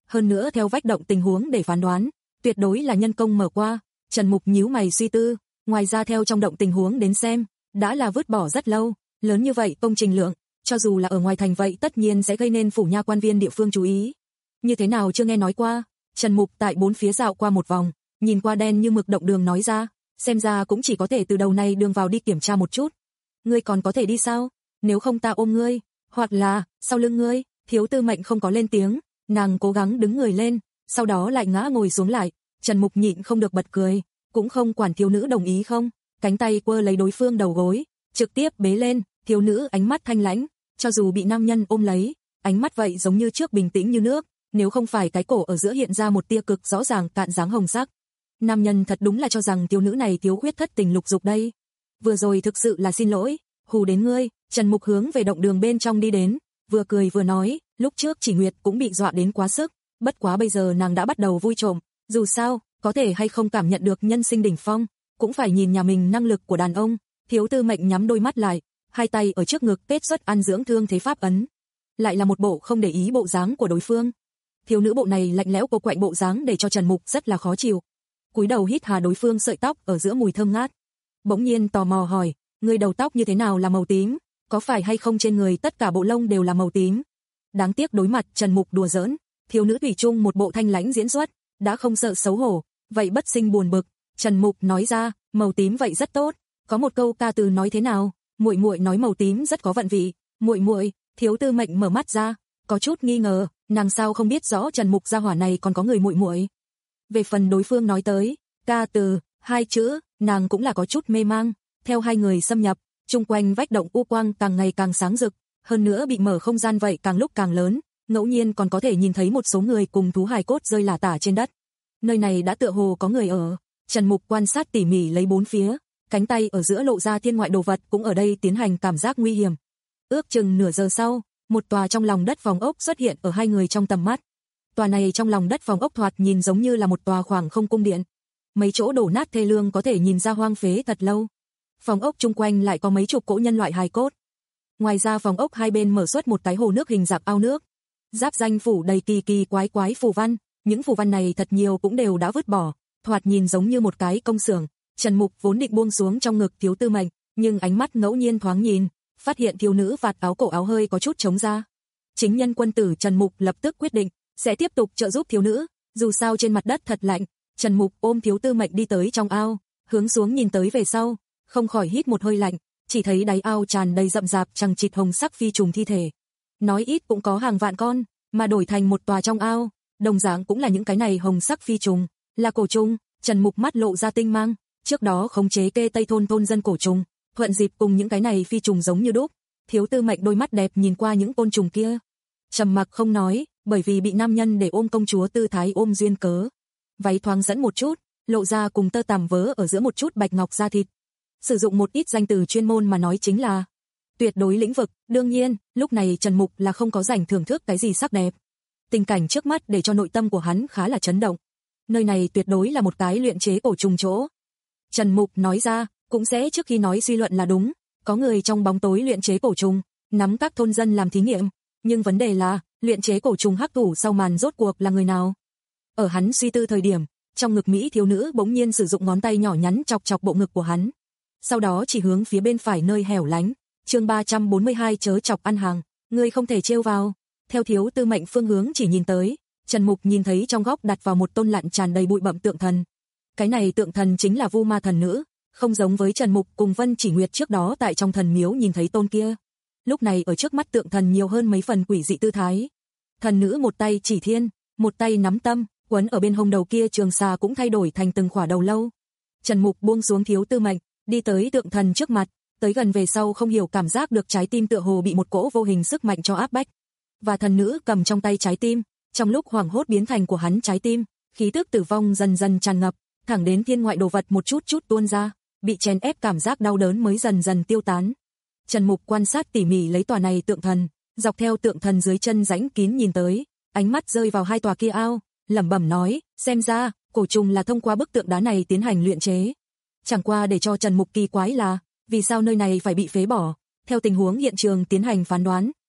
hơn nữa theo vách động tình huống để phán đoán, tuyệt đối là nhân công mở qua. Trần Mục nhíu mày suy tư, ngoài ra theo trong động tình huống đến xem, đã là vứt bỏ rất lâu, lớn như vậy công trình lượng, cho dù là ở ngoài thành vậy tất nhiên sẽ gây nên phủ nha quan viên địa phương chú ý. Như thế nào chưa nghe nói qua? Trần Mục tại bốn phía dạo qua một vòng, nhìn qua đen như mực động đường nói ra, xem ra cũng chỉ có thể từ đầu này đường vào đi kiểm tra một chút. Ngươi còn có thể đi sao? Nếu không ta ôm ngươi, hoặc là sau lưng ngươi. Thiếu Tư Mệnh không có lên tiếng, nàng cố gắng đứng người lên, sau đó lại ngã ngồi xuống lại. Trần Mục nhịn không được bật cười, cũng không quản thiếu nữ đồng ý không, cánh tay quơ lấy đối phương đầu gối, trực tiếp bế lên. Thiếu nữ ánh mắt thanh lãnh, cho dù bị nam nhân ôm lấy, ánh mắt vậy giống như trước bình tĩnh như nước, nếu không phải cái cổ ở giữa hiện ra một tia cực rõ ràng cạn dáng hồng sắc. Nam nhân thật đúng là cho rằng thiếu nữ này thiếu khuyết thất tình lục dục đây. Vừa rồi thực sự là xin lỗi, hù đến ngươi. Trần Mục hướng về động đường bên trong đi đến, vừa cười vừa nói, lúc trước Chỉ Nguyệt cũng bị dọa đến quá sức, bất quá bây giờ nàng đã bắt đầu vui trộm, dù sao, có thể hay không cảm nhận được nhân sinh đỉnh phong, cũng phải nhìn nhà mình năng lực của đàn ông. Thiếu Tư Mệnh nhắm đôi mắt lại, hai tay ở trước ngực kết xuất ăn dưỡng thương thế pháp ấn. Lại là một bộ không để ý bộ dáng của đối phương. Thiếu nữ bộ này lạnh lẽo cô quạnh bộ dáng để cho Trần Mục rất là khó chịu. Cúi đầu hít hà đối phương sợi tóc ở giữa mùi thơm ngát. Bỗng nhiên tò mò hỏi, người đầu tóc như thế nào là màu tím, có phải hay không trên người tất cả bộ lông đều là màu tím? Đáng tiếc đối mặt Trần Mục đùa giỡn, thiếu nữ thủy chung một bộ thanh lãnh diễn xuất, đã không sợ xấu hổ, vậy bất sinh buồn bực. Trần Mục nói ra, màu tím vậy rất tốt, có một câu ca từ nói thế nào, muội muội nói màu tím rất có vận vị. Muội muội? Thiếu Tư Mệnh mở mắt ra, có chút nghi ngờ, nàng sao không biết rõ Trần Mục gia hỏa này còn có người muội muội. Về phần đối phương nói tới ca từ hai chữ, nàng cũng là có chút mê mang. Theo hai người xâm nhập, chung quanh vách động u quang càng ngày càng sáng rực, hơn nữa bị mở không gian vậy càng lúc càng lớn, ngẫu nhiên còn có thể nhìn thấy một số người cùng thú hài cốt rơi lả tả trên đất. Nơi này đã tựa hồ có người ở. Trần Mục quan sát tỉ mỉ lấy bốn phía, cánh tay ở giữa lộ ra thiên ngoại đồ vật cũng ở đây tiến hành cảm giác nguy hiểm. Ước chừng nửa giờ sau, một tòa trong lòng đất phòng ốc xuất hiện ở hai người trong tầm mắt. Tòa này trong lòng đất phòng ốc thoạt nhìn giống như là một tòa khoảng không cung điện. Mấy chỗ đổ nát thê lương có thể nhìn ra hoang phế thật lâu. Phòng ốc chung quanh lại có mấy chục cỗ nhân loại hài cốt. Ngoài ra phòng ốc hai bên mở xuất một cái hồ nước hình dạng ao nước. Giáp danh phủ đầy kỳ kỳ quái quái phù văn, những phù văn này thật nhiều cũng đều đã vứt bỏ, thoạt nhìn giống như một cái công xưởng. Trần Mục vốn định buông xuống trong ngực Thiếu Tư Mệnh, nhưng ánh mắt ngẫu nhiên thoáng nhìn, phát hiện thiếu nữ vạt áo cổ áo hơi có chút trống ra. Chính nhân quân tử Trần Mục lập tức quyết định sẽ tiếp tục trợ giúp thiếu nữ, dù sao trên mặt đất thật lạnh. Trần Mục ôm Thiếu Tư Mệnh đi tới trong ao, hướng xuống nhìn tới về sau, không khỏi hít một hơi lạnh, chỉ thấy đáy ao tràn đầy rậm rạp chằng chịt hồng sắc phi trùng thi thể. Nói ít cũng có hàng vạn con, mà đổi thành một tòa trong ao, đồng dạng cũng là những cái này hồng sắc phi trùng, là cổ trùng. Trần Mục mắt lộ ra tinh mang, trước đó khống chế kê Tây thôn thôn dân cổ trùng, thuận dịp cùng những cái này phi trùng giống như đúc. Thiếu Tư Mệnh đôi mắt đẹp nhìn qua những côn trùng kia, trầm mặc không nói, bởi vì bị nam nhân để ôm công chúa tư thái ôm duyên cớ. Váy thoáng dẫn một chút, lộ ra cùng tơ tằm vớ ở giữa một chút bạch ngọc da thịt. Sử dụng một ít danh từ chuyên môn mà nói chính là tuyệt đối lĩnh vực. Đương nhiên, lúc này Trần Mục là không có rảnh thưởng thức cái gì sắc đẹp. Tình cảnh trước mắt để cho nội tâm của hắn khá là chấn động. Nơi này tuyệt đối là một cái luyện chế cổ trùng chỗ. Trần Mục nói ra, cũng sẽ trước khi nói suy luận là đúng, có người trong bóng tối luyện chế cổ trùng, nắm các thôn dân làm thí nghiệm, nhưng vấn đề là, luyện chế cổ trùng hắc thủ sau màn rốt cuộc là người nào? Ở hắn suy tư thời điểm, trong ngực mỹ thiếu nữ bỗng nhiên sử dụng ngón tay nhỏ nhắn chọc chọc bộ ngực của hắn. Sau đó chỉ hướng phía bên phải nơi hẻo lánh. Chương ba trăm bốn mươi hai chớ chọc ăn hàng, ngươi không thể trêu vào. Theo Thiếu Tư Mệnh phương hướng chỉ nhìn tới, Trần Mục nhìn thấy trong góc đặt vào một tôn lặn tràn đầy bụi bặm tượng thần. Cái này tượng thần chính là Vu Ma thần nữ, không giống với Trần Mục cùng Vân Chỉ Nguyệt trước đó tại trong thần miếu nhìn thấy tôn kia. Lúc này ở trước mắt tượng thần nhiều hơn mấy phần quỷ dị tư thái. Thần nữ một tay chỉ thiên, một tay nắm tâm, quấn ở bên hông đầu kia trường xà cũng thay đổi thành từng khỏa đầu lâu. Trần Mục buông xuống Thiếu Tư Mệnh, đi tới tượng thần trước mặt, tới gần về sau không hiểu cảm giác được trái tim tựa hồ bị một cỗ vô hình sức mạnh cho áp bách. Và thần nữ cầm trong tay trái tim, trong lúc hoảng hốt biến thành của hắn trái tim, khí tức tử vong dần dần tràn ngập, thẳng đến thiên ngoại đồ vật một chút chút tuôn ra, bị chèn ép cảm giác đau đớn mới dần dần tiêu tán. Trần Mục quan sát tỉ mỉ lấy tòa này tượng thần, dọc theo tượng thần dưới chân rãnh kín nhìn tới, ánh mắt rơi vào hai tòa kia ao, lẩm bẩm nói, xem ra, cổ trùng là thông qua bức tượng đá này tiến hành luyện chế. Chẳng qua để cho Trần Mục kỳ quái là, vì sao nơi này phải bị phế bỏ? Theo tình huống hiện trường tiến hành phán đoán,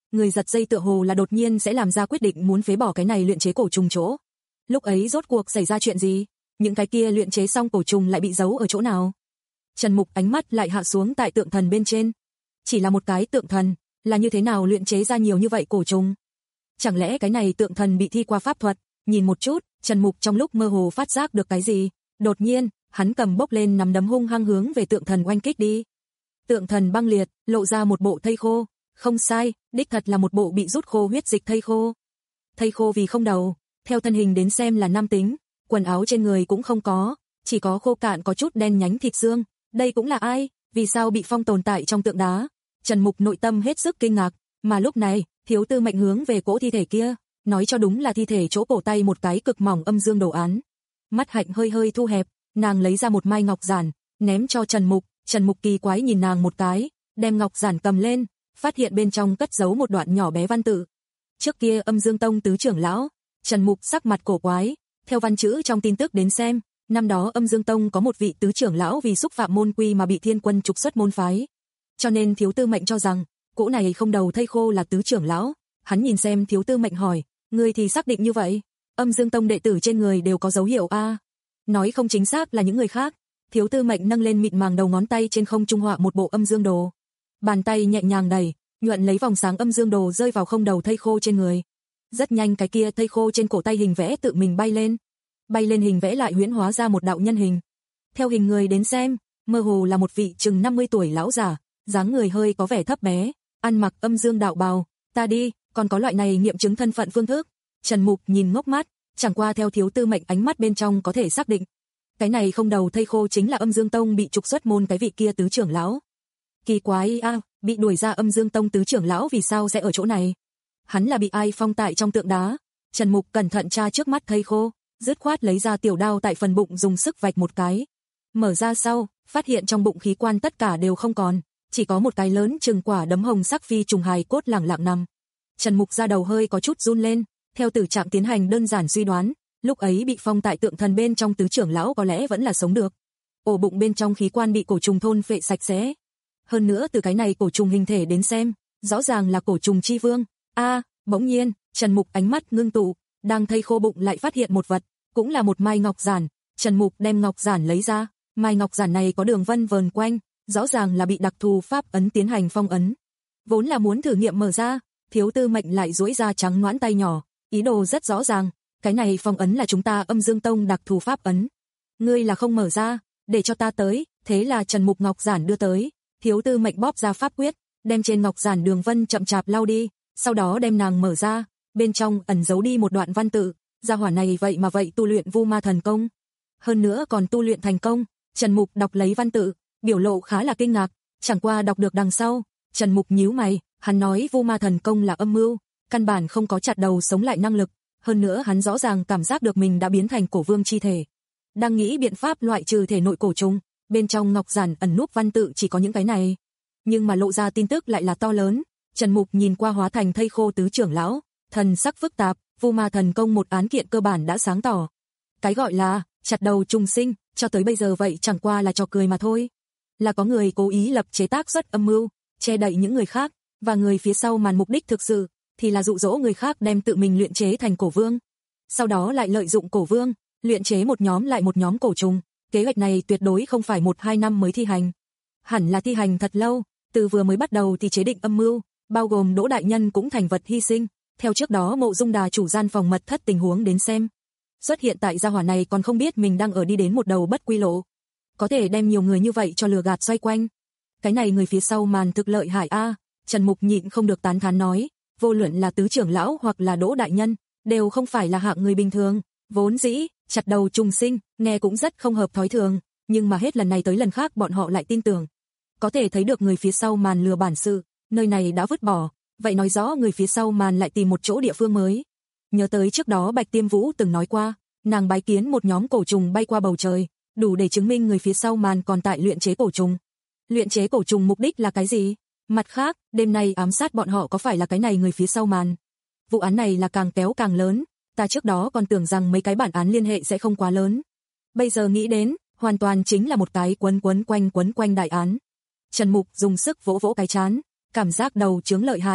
người giật dây tựa hồ là đột nhiên sẽ làm ra quyết định muốn phế bỏ cái này luyện chế cổ trùng chỗ. Lúc ấy rốt cuộc xảy ra chuyện gì? Những cái kia luyện chế xong cổ trùng lại bị giấu ở chỗ nào? Trần Mục ánh mắt lại hạ xuống tại tượng thần bên trên. Chỉ là một cái tượng thần, là như thế nào luyện chế ra nhiều như vậy cổ trùng? Chẳng lẽ cái này tượng thần bị thi qua pháp thuật? Nhìn một chút, Trần Mục trong lúc mơ hồ phát giác được cái gì, đột nhiên, hắn cầm bốc lên nắm đấm hung hăng hướng về tượng thần oanh kích đi. Tượng thần băng liệt, lộ ra một bộ thây khô, không sai, đích thật là một bộ bị rút khô huyết dịch thây khô. Thây khô vì không đầu, theo thân hình đến xem là nam tính, quần áo trên người cũng không có, chỉ có khô cạn có chút đen nhánh thịt xương, đây cũng là ai, vì sao bị phong tồn tại trong tượng đá? Trần Mục nội tâm hết sức kinh ngạc, mà lúc này, Thiếu Tư Mệnh hướng về cỗ thi thể kia, nói cho đúng là thi thể chỗ cổ tay một cái cực mỏng âm dương đồ án. Mắt hạnh hơi hơi thu hẹp, nàng lấy ra một mai ngọc giản, ném cho Trần Mục, Trần Mục kỳ quái nhìn nàng một cái, đem ngọc giản cầm lên, phát hiện bên trong cất giấu một đoạn nhỏ bé văn tự. Trước kia Âm Dương Tông tứ trưởng lão, Trần Mục sắc mặt cổ quái, theo văn chữ trong tin tức đến xem, năm đó Âm Dương Tông có một vị tứ trưởng lão vì xúc phạm môn quy mà bị Thiên Quân trục xuất môn phái. Cho nên Thiếu Tư Mệnh cho rằng, cỗ này không đầu thây khô là tứ trưởng lão. Hắn nhìn xem Thiếu Tư Mệnh hỏi, ngươi thì xác định như vậy? Âm Dương Tông đệ tử trên người đều có dấu hiệu a. Nói không chính xác là những người khác. Thiếu Tư Mệnh nâng lên mịn màng đầu ngón tay trên không trung họa một bộ âm dương đồ. Bàn tay nhẹ nhàng đẩy, nhuận lấy vòng sáng âm dương đồ rơi vào không đầu thây khô trên người. Rất nhanh cái kia thây khô trên cổ tay hình vẽ tự mình bay lên. Bay lên hình vẽ lại huyễn hóa ra một đạo nhân hình. Theo hình người đến xem, mơ hồ là một vị chừng năm mươi tuổi lão giả, dáng người hơi có vẻ thấp bé, ăn mặc âm dương đạo bào, ta đi, còn có loại này nghiệm chứng thân phận phương thức. Trần Mục nhìn ngốc mắt, chẳng qua theo Thiếu Tư Mệnh ánh mắt bên trong có thể xác định. Cái này không đầu thây khô chính là Âm Dương Tông bị trục xuất môn cái vị kia tứ trưởng lão. Kỳ quái a, à, bị đuổi ra Âm Dương Tông tứ trưởng lão vì sao sẽ ở chỗ này? Hắn là bị ai phong tại trong tượng đá? Trần Mục cẩn thận tra trước mắt thây khô, dứt khoát lấy ra tiểu đao tại phần bụng dùng sức vạch một cái. Mở ra sau, phát hiện trong bụng khí quan tất cả đều không còn, chỉ có một cái lớn chừng quả đấm hồng sắc phi trùng hài cốt lẳng lặng nằm. Trần Mục ra đầu hơi có chút run lên, theo tử trạng tiến hành đơn giản suy đoán, lúc ấy bị phong tại tượng thần bên trong tứ trưởng lão có lẽ vẫn là sống được. Ổ bụng bên trong khí quan bị cổ trùng thôn phệ sạch sẽ. Hơn nữa từ cái này cổ trùng hình thể đến xem, rõ ràng là cổ trùng chi vương. A, à, bỗng nhiên, Trần Mục ánh mắt ngưng tụ, đang thây khô bụng lại phát hiện một vật, cũng là một mai ngọc giản. Trần Mục đem ngọc giản lấy ra, mai ngọc giản này có đường vân vờn quanh, rõ ràng là bị đặc thù pháp ấn tiến hành phong ấn. Vốn là muốn thử nghiệm mở ra, Thiếu Tư Mệnh lại duỗi ra trắng nõn tay nhỏ, ý đồ rất rõ ràng, cái này phong ấn là chúng ta Âm Dương Tông đặc thù pháp ấn. Ngươi là không mở ra, để cho ta tới, thế là Trần Mục ngọc giản đưa tới, Thiếu Tư Mệnh bóp ra pháp quyết, đem trên ngọc giản đường vân chậm chạp lau đi, sau đó đem nàng mở ra, bên trong ẩn giấu đi một đoạn văn tự, gia hỏa này vậy mà vậy tu luyện Vu Ma thần công. Hơn nữa còn tu luyện thành công. Trần Mục đọc lấy văn tự, biểu lộ khá là kinh ngạc, chẳng qua đọc được đằng sau, Trần Mục nhíu mày, hắn nói Vu Ma thần công là âm mưu, căn bản không có chặt đầu sống lại năng lực, hơn nữa hắn rõ ràng cảm giác được mình đã biến thành cổ vương chi thể. Đang nghĩ biện pháp loại trừ thể nội cổ trùng, bên trong ngọc giản ẩn núp văn tự chỉ có những cái này, nhưng mà lộ ra tin tức lại là to lớn. Trần Mục nhìn qua hóa thành thây khô tứ trưởng lão, thần sắc phức tạp, Vu Ma thần công một án kiện cơ bản đã sáng tỏ. Cái gọi là chặt đầu trùng sinh, cho tới bây giờ vậy chẳng qua là trò cười mà thôi. Là có người cố ý lập chế tác xuất âm mưu, che đậy những người khác, và người phía sau màn mục đích thực sự thì là dụ dỗ người khác đem tự mình luyện chế thành cổ vương. Sau đó lại lợi dụng cổ vương, luyện chế một nhóm lại một nhóm cổ trùng. Kế hoạch này tuyệt đối không phải một hai năm mới thi hành. Hẳn là thi hành thật lâu, từ vừa mới bắt đầu thì chế định âm mưu, bao gồm Đỗ đại nhân cũng thành vật hy sinh. Theo trước đó Mộ Dung Đà chủ gian phòng mật thất tình huống đến xem, xuất hiện tại gia hỏa này còn không biết mình đang ở đi đến một đầu bất quy lộ. Có thể đem nhiều người như vậy cho lừa gạt xoay quanh. Cái này người phía sau màn thực lợi hại a. Trần Mục nhịn không được tán thán nói, vô luận là tứ trưởng lão hoặc là Đỗ đại nhân, đều không phải là hạng người bình thường. Vốn dĩ, chặt đầu trùng sinh, nghe cũng rất không hợp thói thường, nhưng mà hết lần này tới lần khác bọn họ lại tin tưởng. Có thể thấy được người phía sau màn lừa bản sự, nơi này đã vứt bỏ, vậy nói rõ người phía sau màn lại tìm một chỗ địa phương mới. Nhớ tới trước đó Bạch Tiêm Vũ từng nói qua, nàng bái kiến một nhóm cổ trùng bay qua bầu trời, đủ để chứng minh người phía sau màn còn tại luyện chế cổ trùng. Luyện chế cổ trùng mục đích là cái gì? Mặt khác, đêm nay ám sát bọn họ có phải là cái này người phía sau màn? Vụ án này là càng kéo càng lớn, ta trước đó còn tưởng rằng mấy cái bản án liên hệ sẽ không quá lớn. Bây giờ nghĩ đến, hoàn toàn chính là một cái quấn quấn quanh quấn quanh đại án. Trần Mục dùng sức vỗ vỗ cái trán, cảm giác đầu chướng lợi hại,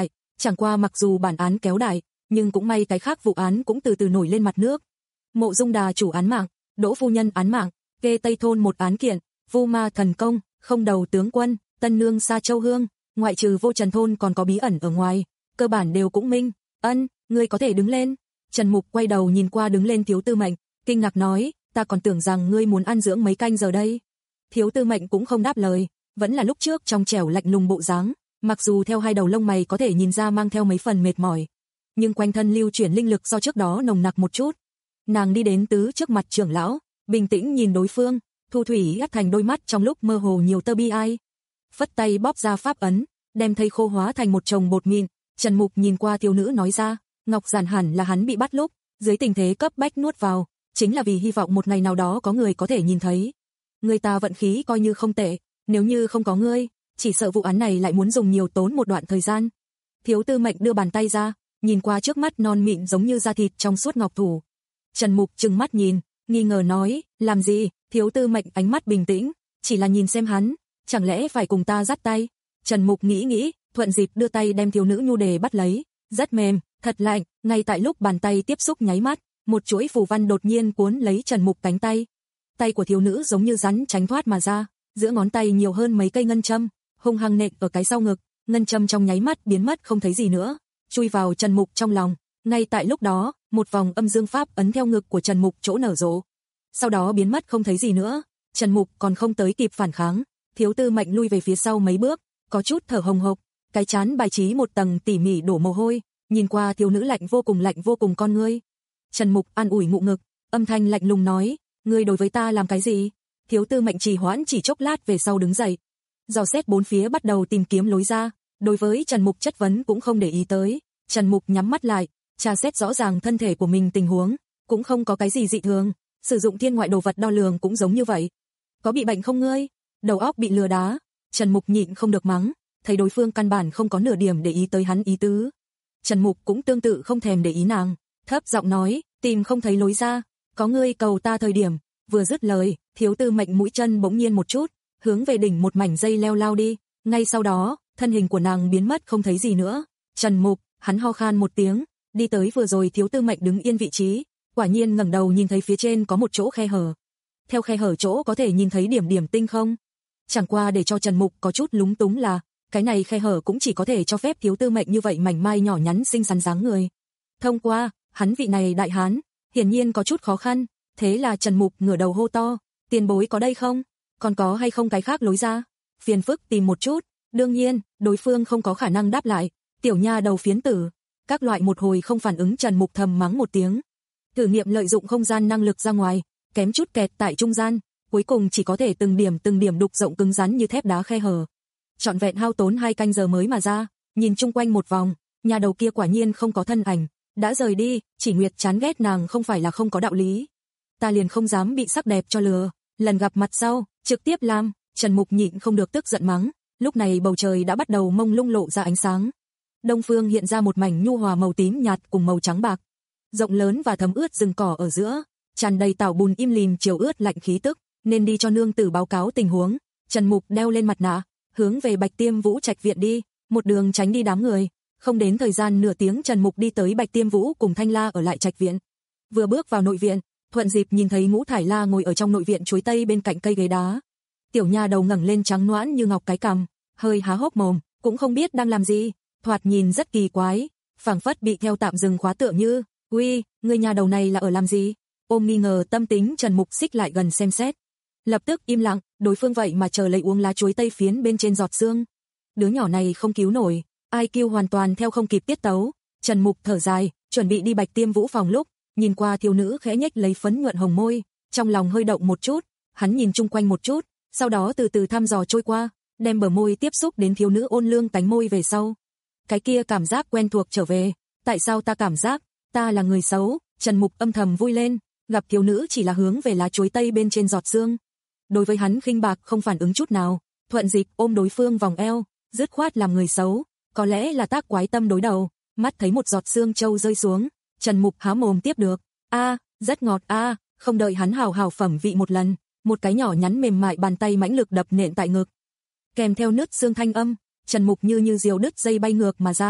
Chẳng qua mặc dù bản án kéo dài, nhưng cũng may cái khác vụ án cũng từ từ nổi lên mặt nước. Mộ Dung Đà chủ án mạng, Đỗ phu nhân án mạng, Kê Tây thôn một án kiện, Vu Ma thần công, Không đầu tướng quân, Tân nương Sa Châu Hương, ngoại trừ Vô Trần thôn còn có bí ẩn ở ngoài, cơ bản đều cũng minh. Ân, ngươi có thể đứng lên. Trần Mục quay đầu nhìn qua đứng lên Thiếu Tư Mệnh, kinh ngạc nói, ta còn tưởng rằng ngươi muốn ăn dưỡng mấy canh giờ đây. Thiếu Tư Mệnh cũng không đáp lời, vẫn là lúc trước trong trẻo lạnh lùng bộ dáng, mặc dù theo hai đầu lông mày có thể nhìn ra mang theo mấy phần mệt mỏi, nhưng quanh thân lưu chuyển linh lực so trước đó nồng nặc một chút. Nàng đi đến tứ trước mặt trưởng lão, bình tĩnh nhìn đối phương, thu thủy hắt thành đôi mắt trong lúc mơ hồ nhiều tơ bi ai. Phất tay bóp ra pháp ấn, đem thây khô hóa thành một chồng bột mịn. Trần Mục nhìn qua thiếu nữ nói ra, ngọc giản hẳn là hắn bị bắt lúc, dưới tình thế cấp bách nuốt vào, chính là vì hy vọng một ngày nào đó có người có thể nhìn thấy. Người ta vận khí coi như không tệ, nếu như không có ngươi, chỉ sợ vụ án này lại muốn dùng nhiều tốn một đoạn thời gian. Thiếu Tư Mệnh đưa bàn tay ra, nhìn qua trước mắt non mịn giống như da thịt trong suốt ngọc thủ. Trần Mục trừng mắt nhìn, nghi ngờ nói, làm gì? Thiếu Tư Mệnh ánh mắt bình tĩnh, chỉ là nhìn xem hắn, chẳng lẽ phải cùng ta dắt tay? Trần Mục nghĩ nghĩ, thuận dịp đưa tay đem thiếu nữ nhu đề bắt lấy, rất mềm, thật lạnh, ngay tại lúc bàn tay tiếp xúc nháy mắt, một chuỗi phù văn đột nhiên cuốn lấy Trần Mục cánh tay. Tay của thiếu nữ giống như rắn tránh thoát mà ra, giữa ngón tay nhiều hơn mấy cây ngân châm, hung hăng nện ở cái sau ngực, ngân châm trong nháy mắt biến mất không thấy gì nữa, chui vào Trần Mục trong lòng. Ngay tại lúc đó, một vòng âm dương pháp ấn theo ngực của Trần Mục chỗ nở rộ, sau đó biến mất không thấy gì nữa. Trần Mục còn không tới kịp phản kháng, Thiếu Tư Mệnh lui về phía sau mấy bước, có chút thở hồng hộc, cái trán bài trí một tầng tỉ mỉ đổ mồ hôi, nhìn qua thiếu nữ lạnh vô cùng lạnh vô cùng con ngươi. Trần Mục an ủi ngụ ngực, âm thanh lạnh lùng nói, ngươi đối với ta làm cái gì? Thiếu Tư Mệnh trì hoãn chỉ chốc lát về sau đứng dậy, dò xét bốn phía bắt đầu tìm kiếm lối ra, đối với Trần Mục chất vấn cũng không để ý tới. Trần Mục nhắm mắt lại, tra xét rõ ràng thân thể của mình tình huống, cũng không có cái gì dị thường, sử dụng thiên ngoại đồ vật đo lường cũng giống như vậy. Có bị bệnh không ngươi? Đầu óc bị lừa đá. Trần Mục nhịn không được mắng, thấy đối phương căn bản không có nửa điểm để ý tới hắn ý tứ. Trần Mục cũng tương tự không thèm để ý nàng, thấp giọng nói, tìm không thấy lối ra, có ngươi cầu ta thời điểm. Vừa dứt lời, Thiếu Tư Mệnh mũi chân bỗng nhiên một chút, hướng về đỉnh một mảnh dây leo lao đi, ngay sau đó, thân hình của nàng biến mất không thấy gì nữa. Trần Mục, hắn ho khan một tiếng, đi tới vừa rồi Thiếu Tư Mệnh đứng yên vị trí, quả nhiên ngẩng đầu nhìn thấy phía trên có một chỗ khe hở. Theo khe hở chỗ có thể nhìn thấy điểm điểm tinh không. Chẳng qua để cho Trần Mục có chút lúng túng là, cái này khe hở cũng chỉ có thể cho phép Thiếu Tư Mệnh như vậy mảnh mai nhỏ nhắn xinh xắn dáng người. Thông qua, hắn vị này đại hán, hiển nhiên có chút khó khăn, thế là Trần Mục ngửa đầu hô to, tiền bối có đây không? Còn có hay không cái khác lối ra? Phiền phức tìm một chút. Đương nhiên, đối phương không có khả năng đáp lại, tiểu nha đầu phiến tử. Các loại một hồi không phản ứng, Trần Mục thầm mắng một tiếng. Thử nghiệm lợi dụng không gian năng lực ra ngoài, kém chút kẹt tại trung gian, cuối cùng chỉ có thể từng điểm từng điểm đục rộng cứng rắn như thép đá khe hở. Trọn vẹn hao tốn hai canh giờ mới mà ra, nhìn chung quanh một vòng, nhà đầu kia quả nhiên không có thân ảnh, đã rời đi. Chỉ Nguyệt chán ghét nàng không phải là không có đạo lý. Ta liền không dám bị sắc đẹp cho lừa, lần gặp mặt sau, trực tiếp làm. Trần Mục nhịn không được tức giận mắng. Lúc này bầu trời đã bắt đầu mông lung lộ ra ánh sáng. Đông phương hiện ra một mảnh nhu hòa màu tím nhạt cùng màu trắng bạc, rộng lớn và thấm ướt rừng cỏ ở giữa, tràn đầy tảo bùn im lìm chiều ướt lạnh khí tức, nên đi cho nương tử báo cáo tình huống. Trần Mục đeo lên mặt nạ, hướng về Bạch Tiêm Vũ trạch viện đi, một đường tránh đi đám người. Không đến thời gian nửa tiếng, Trần Mục đi tới Bạch Tiêm Vũ cùng Thanh La ở lại trạch viện. Vừa bước vào nội viện, thuận dịp nhìn thấy Ngũ Thải La ngồi ở trong nội viện chuối tây bên cạnh cây ghế đá. Tiểu nha đầu ngẩng lên trắng nõn như ngọc cái cằm, hơi há hốc mồm, cũng không biết đang làm gì, thoạt nhìn rất kỳ quái, phảng phất bị theo tạm dừng khóa tựa như. Uy, người nhà đầu này là ở làm gì? Ôm nghi ngờ tâm tính, Trần Mục xích lại gần xem xét. Lập tức im lặng, đối phương vậy mà chờ lấy uống lá chuối tây phiến bên trên giọt sương. Đứa nhỏ này không cứu nổi, i kiu hoàn toàn theo không kịp tiết tấu. Trần Mục thở dài, chuẩn bị đi Bạch Tiêm Vũ phòng lúc, nhìn qua thiếu nữ khẽ nhếch lấy phấn nhuận hồng môi, trong lòng hơi động một chút, hắn nhìn chung quanh một chút, sau đó từ từ thăm dò trôi qua, đem bờ môi tiếp xúc đến thiếu nữ ôn lương cánh môi về sau. Cái kia cảm giác quen thuộc trở về, tại sao ta cảm giác ta là người xấu? Trần Mục âm thầm vui lên, gặp thiếu nữ chỉ là hướng về lá chuối tây bên trên giọt sương. Đối với hắn khinh bạc không phản ứng chút nào, thuận dịp ôm đối phương vòng eo, dứt khoát làm người xấu, có lẽ là tác quái tâm đối đầu. Mắt thấy một giọt sương châu rơi xuống, Trần Mục há mồm tiếp được, a, rất ngọt a. Không đợi hắn hào hào phẩm vị một lần, một cái nhỏ nhắn mềm mại bàn tay mãnh lực đập nện tại ngực, kèm theo nứt xương thanh âm, Trần Mục như như diều đứt dây bay ngược mà ra,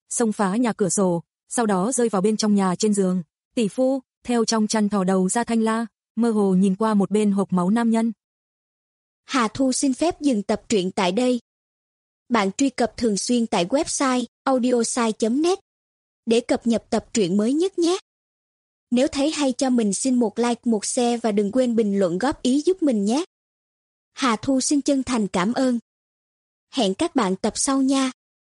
xông phá nhà cửa sổ, sau đó rơi vào bên trong nhà trên giường. Tỷ phu, theo trong chăn thò đầu ra Thanh la, mơ hồ nhìn qua một bên hộc máu nam nhân. Hà Thu xin phép dừng tập truyện tại đây. Bạn truy cập thường xuyên tại website audiosai chấm net để cập nhật tập truyện mới nhất nhé. Nếu thấy hay cho mình xin một like, một share và đừng quên bình luận góp ý giúp mình nhé. Hà Thu xin chân thành cảm ơn. Hẹn các bạn tập sau nha.